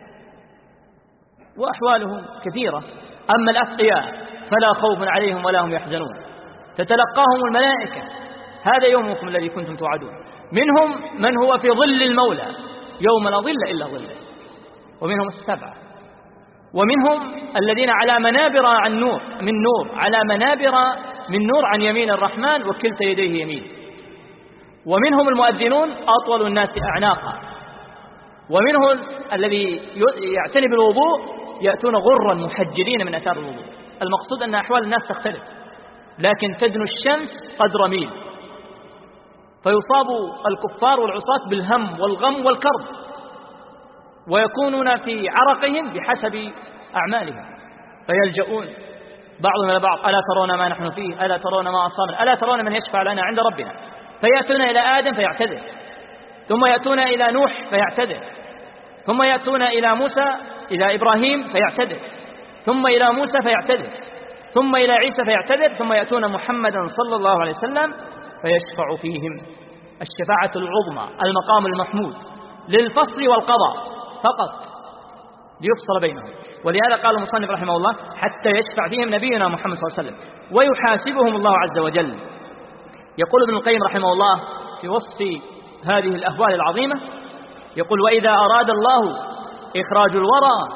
وأحوالهم كثيرة. أما الأتقياء فلا خوف عليهم ولا هم يحزنون، تتلقاهم الملائكة هذا يومكم الذي كنتم توعدون. منهم من هو في ظل المولى يوم لا ظل إلا ظله، ومنهم 7. ومنهم الذين على منابر عن نور من نور، على منابر من نور عن يمين الرحمن وكلتا يديه يمين. ومنهم المؤذنون أطول الناس أعناقا. ومنهم الذي يعتني بالوضوء يأتون غرا محجلين من أثار الوضوء. المقصود أن أحوال الناس تختلف، لكن تدنو الشمس قدر ميل. فيصاب الكفار والعصاة بالهم والغم والكرب، ويكونون في عرقهم بحسب أعمالهم، فيلجؤون بعضهم إلى بعض: ألا ترون ما نحن فيه؟ ألا ترون ما أصابنا؟ ألا ترون من يشفع لنا عند ربنا؟ فيأتون إلى آدم فيعتذر، ثم يأتون إلى نوح فيعتذر، ثم يأتون إلى موسى إلى إبراهيم فيعتذر، ثم إلى موسى فيعتذر، ثم إلى عيسى فيعتذر، ثم يأتون محمدا صلى الله عليه وسلم فيشفع فيهم الشفاعة العظمى، المقام المحمود للفصل والقضاء فقط ليفصل بينهم. ولهذا قال المصنف رحمه الله: حتى يشفع فيهم نبينا محمد صلى الله عليه وسلم ويحاسبهم الله عز وجل. يقول ابن القيم رحمه الله في وصف هذه الأهوال العظيمة، يقول: وإذا أراد الله إخراج الورى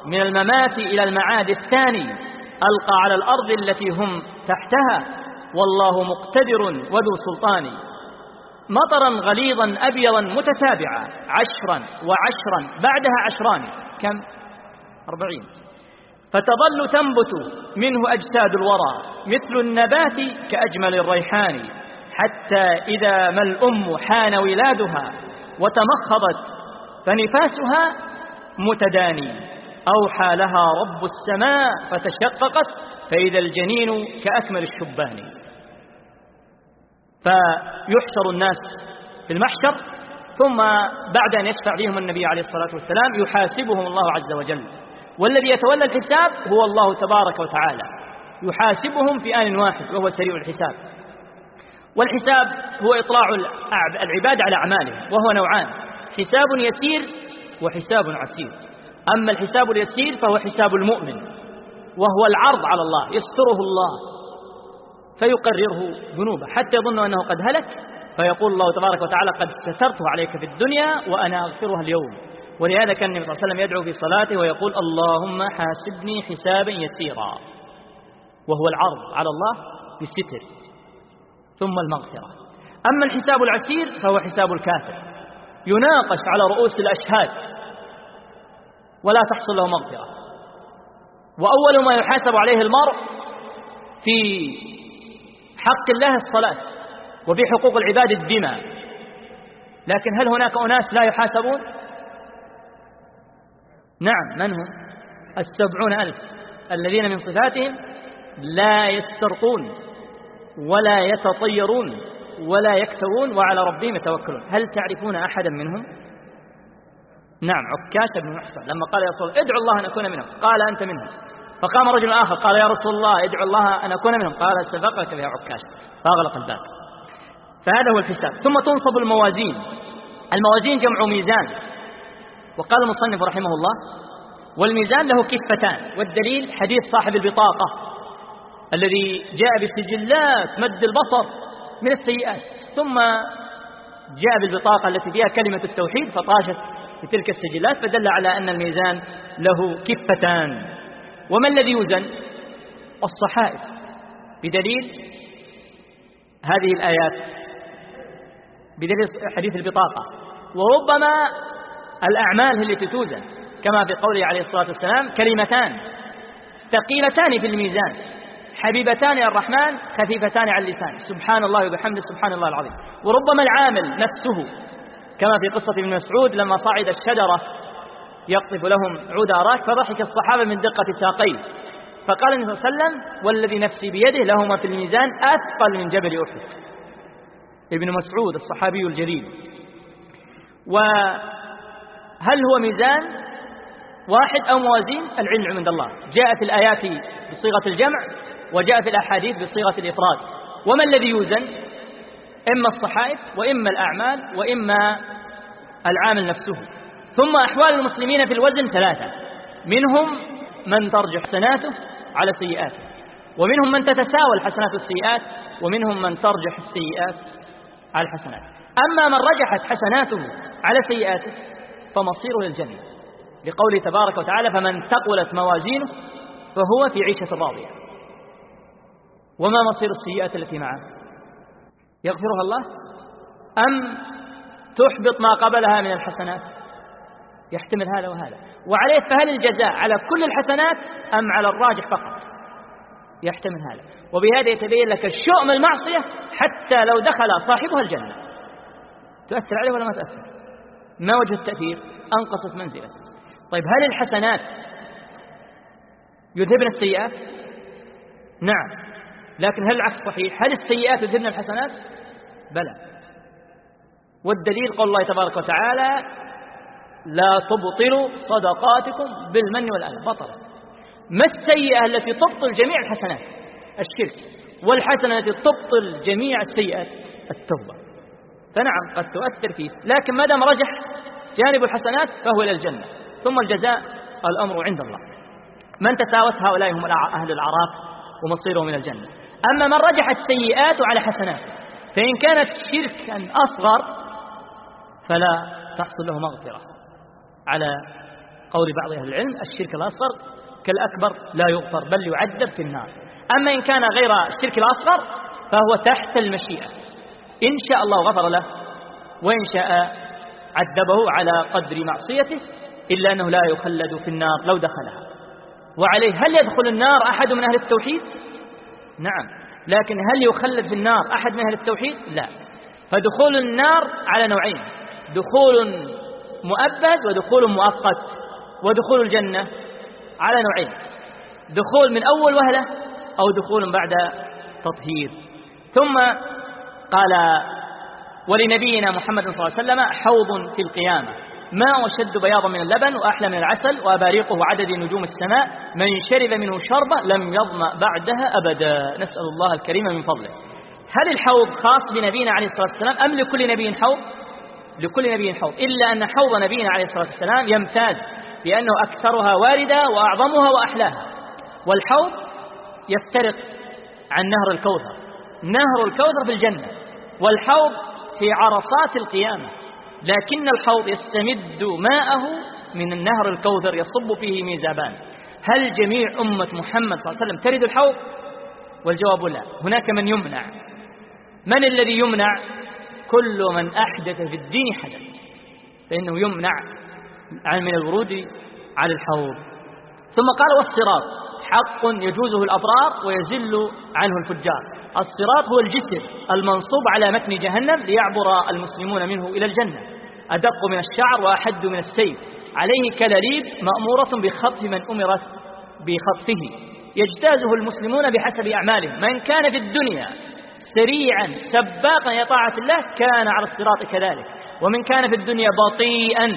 من الممات إلى المعاد الثاني ألقى على الأرض التي هم تحتها والله مقتدر وذو سلطان. مطرا غليظا أبيضا متتابعا 10 و10 بعدها 10 كم 40 فتظل تنبت منه أجساد الورى مثل النبات كأجمل الريحان حتى إذا ما الأم حان ولادها وتمخضت فنفاسها متداني أوحى لها رب السماء فتشققت فإذا الجنين كأكمل الشبان. فيحشر الناس في المحشر ثم بعد أن يشفع بهم النبي عليه الصلاة والسلام يحاسبهم الله عز وجل، والذي يتولى الحساب هو الله تبارك وتعالى، يحاسبهم في آن واحد وهو سريع الحساب. والحساب هو إطلاع العباد على أعمالهم، وهو نوعان: حساب يسير وحساب عسير. أما الحساب اليسير فهو حساب المؤمن، وهو العرض على الله، يستره الله فيقرره ذنوبه حتى يظن أنه قد هلك، فيقول الله تبارك وتعالى قد سترته عليك في الدنيا وأنا أغفرها اليوم. ولهذا كان النبي صلى الله عليه وسلم يدعو في صلاته ويقول اللهم حاسبني حسابا يسيرا، وهو العرض على الله بالستر ثم المغفرة. أما الحساب العسير فهو حساب الكافر، يناقش على رؤوس الأشهاد ولا تحصل له مغفرة. وأول ما يحاسب عليه المرء في حق الله الصلاة وفي حقوق العباد الدماء، لكن هل هناك أناس لا يحاسبون؟ نعم، من هم؟ 70,000 الذين من صفاتهم لا يسترقون ولا يتطيرون ولا يكتوون وعلى ربهم يتوكلون. هل تعرفون أحدا منهم؟ نعم، عكاشة بن محصن لما قال يا رسول الله ادعو الله أن أكون منهم قال أنت منهم، فقام رجل آخر قال يا رسول الله ادعو الله أن أكون منهم قال سبقك بها عكاشة، فأغلق الباب. فهذا هو الحساب. ثم تنصب الموازين. الموازين جمع ميزان، وقال المصنف رحمه الله والميزان له كفتان، والدليل حديث صاحب البطاقة الذي جاء بسجلات مد البصر من السيئات، ثم جاء بالبطاقة التي فيها كلمة التوحيد فطاشت في تلك السجلات، فدل على أن الميزان له كفتان. وما الذي يوزن؟ الصحائف، بدليل هذه الآيات، بدليل حديث البطاقة. وربما الأعمال التي توزن كما في قوله عليه الصلاة والسلام كلمتان ثقيلتان في الميزان حبيبتان إلى الرحمن خفيفتان على اللسان سبحان الله وبحمده سبحان الله العظيم. وربما العامل نفسه كما في قصة ابن مسعود لما صعد الشجرة يقطف لهم عود أراك فضحك الصحابة من دقة ساقيه، فقال النبي صلى الله عليه وسلم والذي نفسي بيده لهما في الميزان أثقل من جبل أحد. ابن مسعود الصحابي الجليل. وهل هو ميزان واحد أو موازين؟ العلم عند الله. جاءت الآيات بصيغة الجمع وجاءت الأحاديث بصيغة الإفراد. وما الذي يوزن؟ إما الصحائف وإما الأعمال وإما العامل نفسه. ثم أحوال المسلمين في الوزن 3، منهم من ترجح حسناته على سيئاته، ومنهم من تتساوى الحسنات والسيئات، ومنهم من ترجح السيئات على الحسنات. أما من رجحت حسناته على سيئاته فمصيره للجنة، لقوله تبارك وتعالى فمن ثقلت موازينه فهو في عيشة راضية. وما مصير السيئات التي معه؟ يغفرها الله أم تحبط ما قبلها من الحسنات؟ يحتمل هذا وهذا. وعليه فهل الجزاء على كل الحسنات أم على الراجح فقط؟ يحتمل هذا. وبهذا يتبين لك الشؤم المعصية حتى لو دخل صاحبها الجنة تؤثر عليه ولا ما تؤثر؟ ما وجه التأثير؟ أنقصت منزلة. طيب هل الحسنات يذهبن السيئات؟ نعم، لكن هل العكس صحيح؟ هل السيئات يذهبن الحسنات؟ بلى. والدليل قول الله تبارك وتعالى لا تبطلوا صدقاتكم بالمن والأذى. بطلت. ما السيئة التي تبطل جميع الحسنات؟ الشرك. والحسنة التي تبطل جميع السيئات؟ التوبة. فنعم قد تؤثر فيه، لكن ما دام رجح جانب الحسنات فهو إلى الجنة، ثم الجزاء الأمر عند الله. من تساوت هؤلاء هم أهل الأعراف ومصيرهم من الجنة. أما من رجحت سيئات على حسنات فإن كانت شركا أصغر فلا تحصل له مغفرة على قول بعض أهل العلم الشرك الأصغر كالأكبر لا يغفر بل يعذب في النار. أما إن كان غير الشرك الأصغر فهو تحت المشيئة، إن شاء الله غفر له وإن شاء عذبه على قدر معصيته، إلا أنه لا يخلد في النار لو دخلها. وعليه هل يدخل النار أحد من أهل التوحيد؟ نعم، لكن هل يخلد في النار أحد من أهل التوحيد؟ لا. فدخول النار على نوعين: دخول مؤبد ودخول مؤقت. ودخول الجنة على نوعين: دخول من أول وهلة أو دخول بعد تطهير. ثم قال: ولنبينا محمد صلى الله عليه وسلم حوض في القيامة ماء أشد بياضا من اللبن وأحلى من العسل وأباريقه عدد نجوم السماء من شرب منه شربة لم يظمأ بعدها أبدا. نسأل الله الكريم من فضله. هل الحوض خاص بنبينا عليه الصلاة والسلام أم لكل نبي حوض؟ لكل نبي حوض، إلا أن حوض نبينا عليه الصلاة والسلام يمتاز لأنه أكثرها واردة وأعظمها وأحلاها. والحوض يفترق عن نهر الكوثر. نهر الكوثر في الجنة والحوض في عرصات القيامة، لكن الحوض يستمد ماءه من النهر الكوثر يصب فيه ميزابان. هل جميع أمة محمد صلى الله عليه وسلم ترد الحوض؟ والجواب لا. هناك من يمنع. من الذي يمنع؟ كل من أحدث في الدين حدث فإنه يمنع من الورود على الحوض. ثم قال: والصراط حق يجوزه الأبرار ويزل عنه الفجار. الصراط هو الجسر المنصوب على متن جهنم ليعبر المسلمون منه إلى الجنة، أدق من الشعر وأحد من السيف، عليه كلاليب مأمورة بخطف من أمرت بخطفه، يجتازه المسلمون بحسب أعمالهم. من كان في الدنيا سريعا سباقا إلى طاعة الله كان على الصراط كذلك، ومن كان في الدنيا بطيئا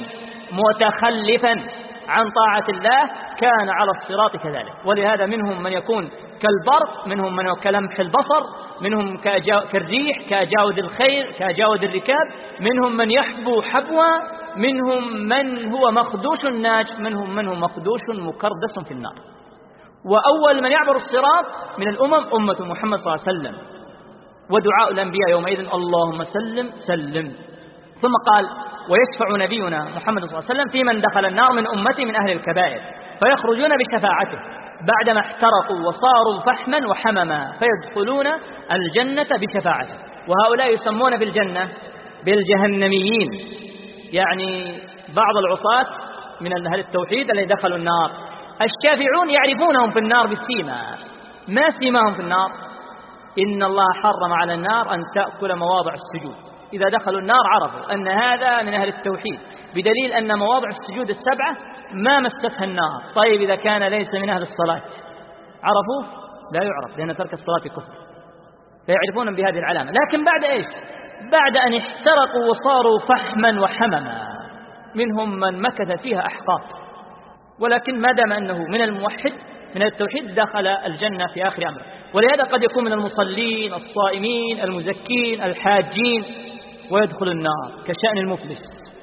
متخلفا عن طاعة الله كان على الصراط كذلك. ولهذا منهم من يكون كالبرق، منهم من كلمح البصر، منهم كالريح، كأجاود الخيل، كأجاود الركاب، منهم من يحبو حبوا، منهم من هو مخدوش ناج، منهم من هو مخدوش مكردس في النار. وأول من يعبر الصراط من الأمم أمة محمد صلى الله عليه وسلم، ودعاء الأنبياء يومئذ اللهم سلم سلم. ثم قال: ويشفع نبينا محمد صلى الله عليه وسلم في من دخل النار من أمتي من أهل الكبائر فيخرجون بشفاعته بعدما احترقوا وصاروا فحما وحمما فيدخلون الجنة بشفاعته. وهؤلاء يسمون في الجنة بالجهنميين، يعني بعض العصاة من أهل التوحيد الذين دخلوا النار. الشافعون يعرفونهم في النار بالسيما. ما سيماهم في النار؟ إن الله حرم على النار أن تأكل مواضع السجود. إذا دخلوا النار عرفوا أن هذا من أهل التوحيد، بدليل أن مواضع السجود السبعة ما مستها النار. طيب إذا كان ليس من أهل الصلاة عرفوه؟ لا يعرف، لأن ترك الصلاة كفر. فيعرفون بهذه العلامة. لكن بعد إيش؟ بعد أن احترقوا وصاروا فحما وحمما، منهم من مكث فيها أحقاب. ولكن ما دام أنه من الموحد من التوحيد دخل الجنة في آخر أمره. ولهذا قد يكون من المصلين الصائمين المزكين الحاجين ويدخل النار، كشأن المفلس،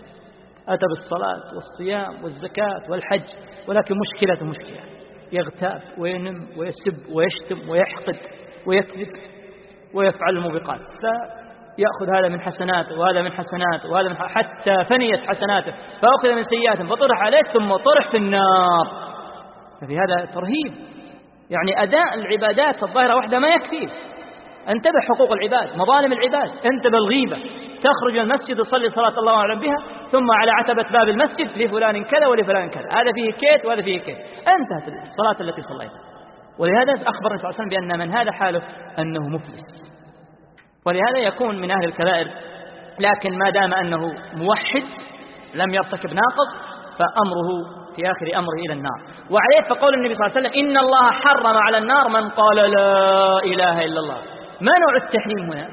أتى بالصلاة والصيام والزكاة والحج، ولكن مشكلة يغتاب وينم ويسب ويشتم ويحقد ويكذب ويفعل الموبقات، فيأخذ هذا من حسناته وهذا من حسناته وهذا من حتى فنيت حسناته فأخذ من سيئاته فطرح عليه ثم طرح في النار. ففي هذا ترهيب. يعني أداء العبادات الظاهرة وحده ما يكفي. انتبه حقوق العباد، مظالم العباد، انتبه الغيبة. تخرج المسجد تصلي صلاة الله أعلم بها ثم على عتبة باب المسجد لفلان كذا ولفلان كذا، هذا فيه كيت وهذا فيه كيت، انتهت الصلاة التي صليتها. ولهذا أخبر النبي صلى الله عليه وسلم بأن من هذا حاله أنه مفلس. ولهذا يكون من أهل الكبائر، لكن ما دام أنه موحد لم يرتكب ناقض فأمره في آخر أمره إلى النار. وعليه فقول النبي صلى الله عليه وسلم: إن الله حرم على النار من قال لا إله إلا الله. ما نوع التحريم هنا؟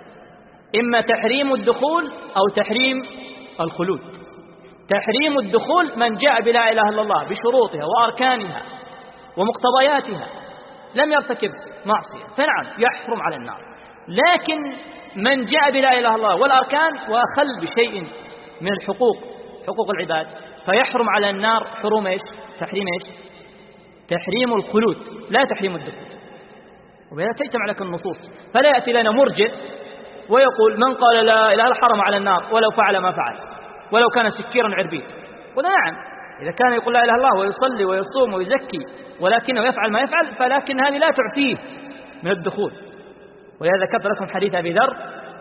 إما تحريم الدخول أو تحريم الخلود. تحريم الدخول من جاء بلا إله إلا الله بشروطها وأركانها ومقتضياتها لم يرتكب معصية فنعم يحرم على النار. لكن من جاء بلا إله إلا الله والأركان وأخل بشيء من الحقوق، حقوق العباد، فيحرم على النار حروم إيش؟ تحريم إيش؟ تحريم الخلود لا تحريم الدخول. وبهذا تجتمع لك النصوص. فلا يأتي لنا مرجئ ويقول من قال لا إله إلا الله حرم على النار ولو فعل ما فعل ولو كان سكيرا عربيد. ونعم إذا كان يقول لا إله إلا الله ويصلي ويصوم ويزكي ولكنه يفعل ما يفعل، فلكن هذه لا تعفيه من الدخول. ولهذا ذكرت لكم حديث أبي ذر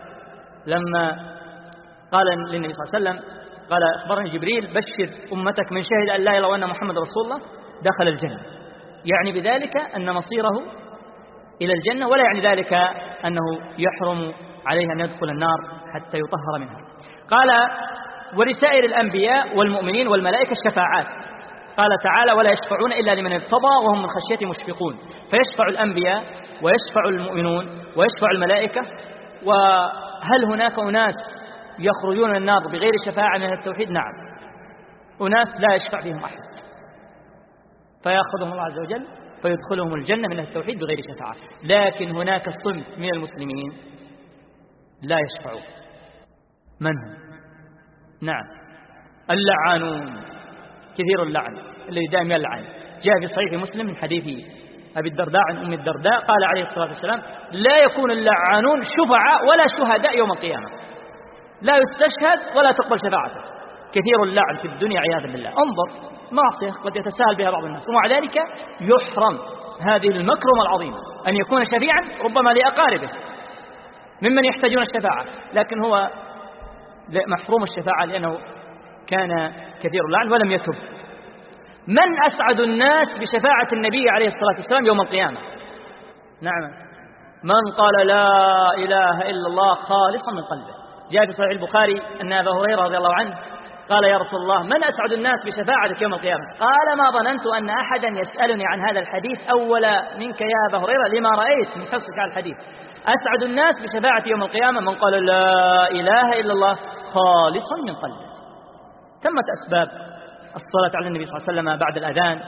لما قال للنبي صلى الله عليه وسلم، قال أخبرني جبريل بشر أمتك من شهد أن لا إله إلا الله وأن محمد رسول الله دخل الجنة، يعني بذلك أن مصيره إلى الجنة، ولا يعني ذلك أنه يحرم عليه أن يدخل النار حتى يطهر منها. قال ولسائر الأنبياء والمؤمنين والملائكة الشفاعات، قال تعالى ولا يشفعون إلا لمن ارتضى وهم من خشيته مشفقون، فيشفع الأنبياء ويشفع المؤمنون ويشفع الملائكة. وهل هناك أناس يخرجون من النار بغير شفاعة من التوحيد؟ نعم، أناس لا يشفع فيهم أحد فيأخذهم الله عز وجل فيدخلهم الجنة من التوحيد بغير شفاعة. لكن هناك صنف من المسلمين لا يشفعون. من هم؟ نعم، اللعانون، كثير اللعن الذي دائما يلعن. جاء في صحيح مسلم من حديث أبي الدرداء عن أم الدرداء قال عليه الصلاة والسلام لا يكون اللعانون شفعاء ولا شهداء يوم القيامة، لا يستشهد ولا تقبل شفاعته. كثير اللعن في الدنيا عياذا بالله. انظر، معصية قد يتساهل بها بعض الناس ومع ذلك يحرم هذه المكرمة العظيمة أن يكون شفيعا ربما لأقاربه ممن يحتاجون الشفاعة، لكن هو محروم الشفاعة لأنه كان كثير اللعن ولم يتب. من أسعد الناس بشفاعة النبي عليه الصلاة والسلام يوم القيامة؟ نعم، من قال لا إله إلا الله خالصا من قلبه. جاء في صحيح البخاري أن أبا هريرة رضي الله عنه قال يا رسول الله من أسعد الناس بشفاعتك يوم القيامة؟ قال ما ظننت أن أحدا يسألني عن هذا الحديث أول منك يا أبا هريرة لما رأيت من حرصك على الحديث. أسعد الناس بشفاعة يوم القيامة من قال لا إله إلا الله خالصا من قلبه. تمت أسباب الصلاة على النبي صلى الله عليه وسلم بعد الأذان،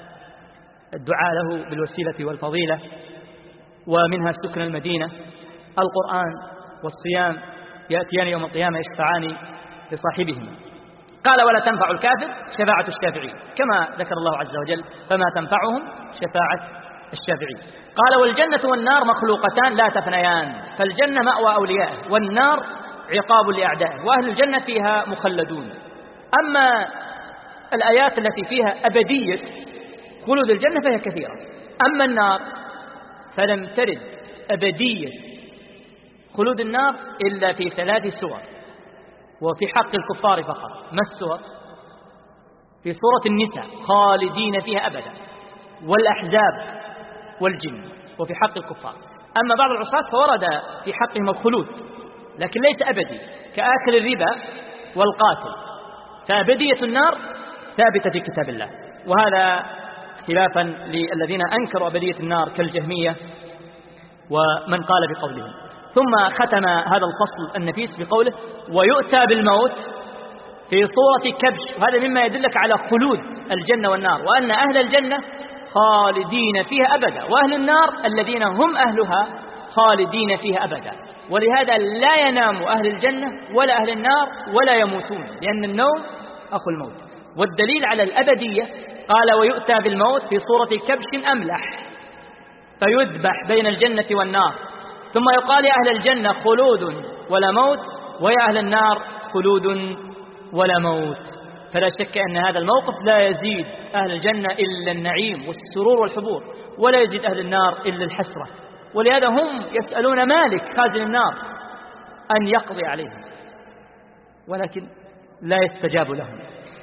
الدعاء له بالوسيلة والفضيلة، ومنها سكن المدينة، القرآن والصيام يأتيان يوم القيامة يشفعان لصاحبهما. قال ولا تنفع الكافر شفاعة الشافعين، كما ذكر الله عز وجل فما تنفعهم شفاعة الشافعين. قال والجنة والنار مخلوقتان لا تفنيان، فالجنة مأوى أوليائه والنار عقاب لأعدائه، وأهل الجنة فيها مخلدون. أما الآيات التي فيها أبدية خلود الجنة فهي كثيرة، أما النار فلم ترد أبدية خلود النار إلا في 3 سور، وفي حق الكفار فقط. ما السور؟ في سورة النساء خالدين فيها أبدا، والأحزاب والجن، وفي حق الكفار. أما بعض العصاة فورد في حقهم الخلود لكن ليس أبدي كآكل الربا والقاتل، فأبدية النار ثابتة في كتاب الله، وهذا خلافا للذين أنكروا أبدية النار كالجهمية ومن قال بقولهم. ثم ختم هذا الفصل النفيس بقوله ويؤتى بالموت في صورة كبش، وهذا مما يدلك على خلود الجنة والنار، وأن أهل الجنة خالدين فيها أبدا، وأهل النار الذين هم أهلها خالدين فيها أبدا. ولهذا لا ينام أهل الجنة ولا أهل النار ولا يموتون، لأن النوم أخو الموت. والدليل على الأبدية قال ويؤتى بالموت في صورة كبش أملح فيذبح بين الجنة والنار، ثم يقال يا أهل الجنة خلود ولا موت، ويا أهل النار خلود ولا موت. فلا شك أن هذا الموقف لا يزيد أهل الجنة إلا النعيم والسرور والحبور، ولا يزيد أهل النار إلا الحسرة. ولهذا هم يسألون مالك خازن النار أن يقضي عليهم، ولكن لا يستجاب لهم.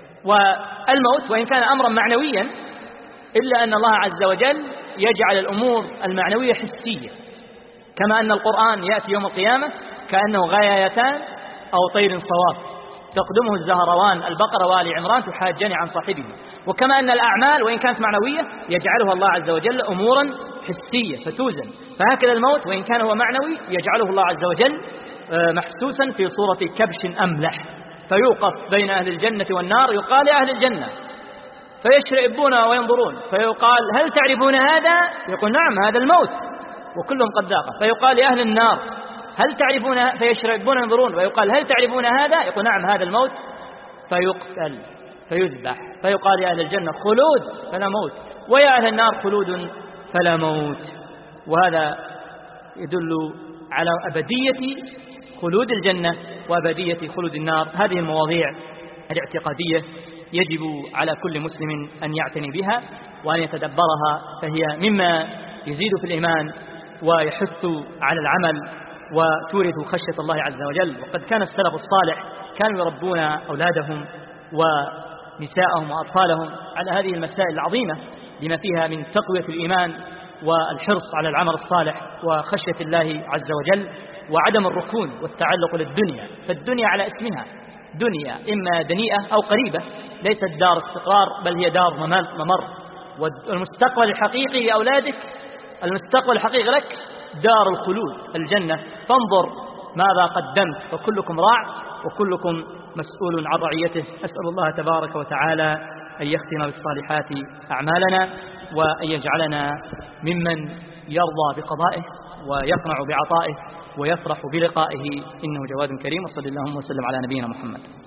والموت وإن كان أمرا معنويا إلا أن الله عز وجل يجعل الأمور المعنوية حسية، كما أن القرآن يأتي يوم القيامة كأنه غايتان أو طير صواف تقدمه الزهروان البقرة وآل عمران تحاجان عن صاحبه. وكما أن الأعمال وإن كانت معنوية يجعلها الله عز وجل أمورا حسية فتوزن، فهكذا الموت وإن كان هو معنوي يجعله الله عز وجل محسوسا في صورة كبش أملح، فيوقف بين أهل الجنة والنار، يقال يا أهل الجنة فيشرئبون وينظرون، فيقال هل تعرفون هذا؟ يقول نعم هذا الموت وكلهم قد ذاقه. فيقال يا أهل النار هل تعرفون؟ فيشرئبون وينظرون، ويقال هل تعرفون هذا؟ يقول نعم هذا الموت، فيقتل فيذبح، فيقال يا أهل الجنة خلود فلا موت، ويا أهل النار خلود فلا موت. وهذا يدل على أبدية خلود الجنة وأبدية خلود النار. هذه المواضيع الاعتقادية يجب على كل مسلم أن يعتني بها وأن يتدبرها، فهي مما يزيد في الإيمان ويحث على العمل وتورث خشية الله عز وجل. وقد كان السلف الصالح كانوا يربون أولادهم ونساءهم وأطفالهم على هذه المسائل العظيمة لما فيها من تقوية الإيمان والحرص على العمل الصالح وخشية الله عز وجل وعدم الركون والتعلق للدنيا. فالدنيا على اسمها دنيا، إما دنيئة أو قريبة، ليست دار استقرار بل هي دار ممر. والمستقبل الحقيقي لأولادك، المستقبل الحقيقي لك دار الخلود الجنة. فانظر ماذا قدمت، فكلكم راع وكلكم مسؤول عن رعيته. أسأل الله تبارك وتعالى أن يختم بالصالحات أعمالنا وأن يجعلنا ممن يرضى بقضائه ويقنع بعطائه ويفرح بلقائه، إنه جواد كريم. وصلى اللهم وسلم على نبينا محمد.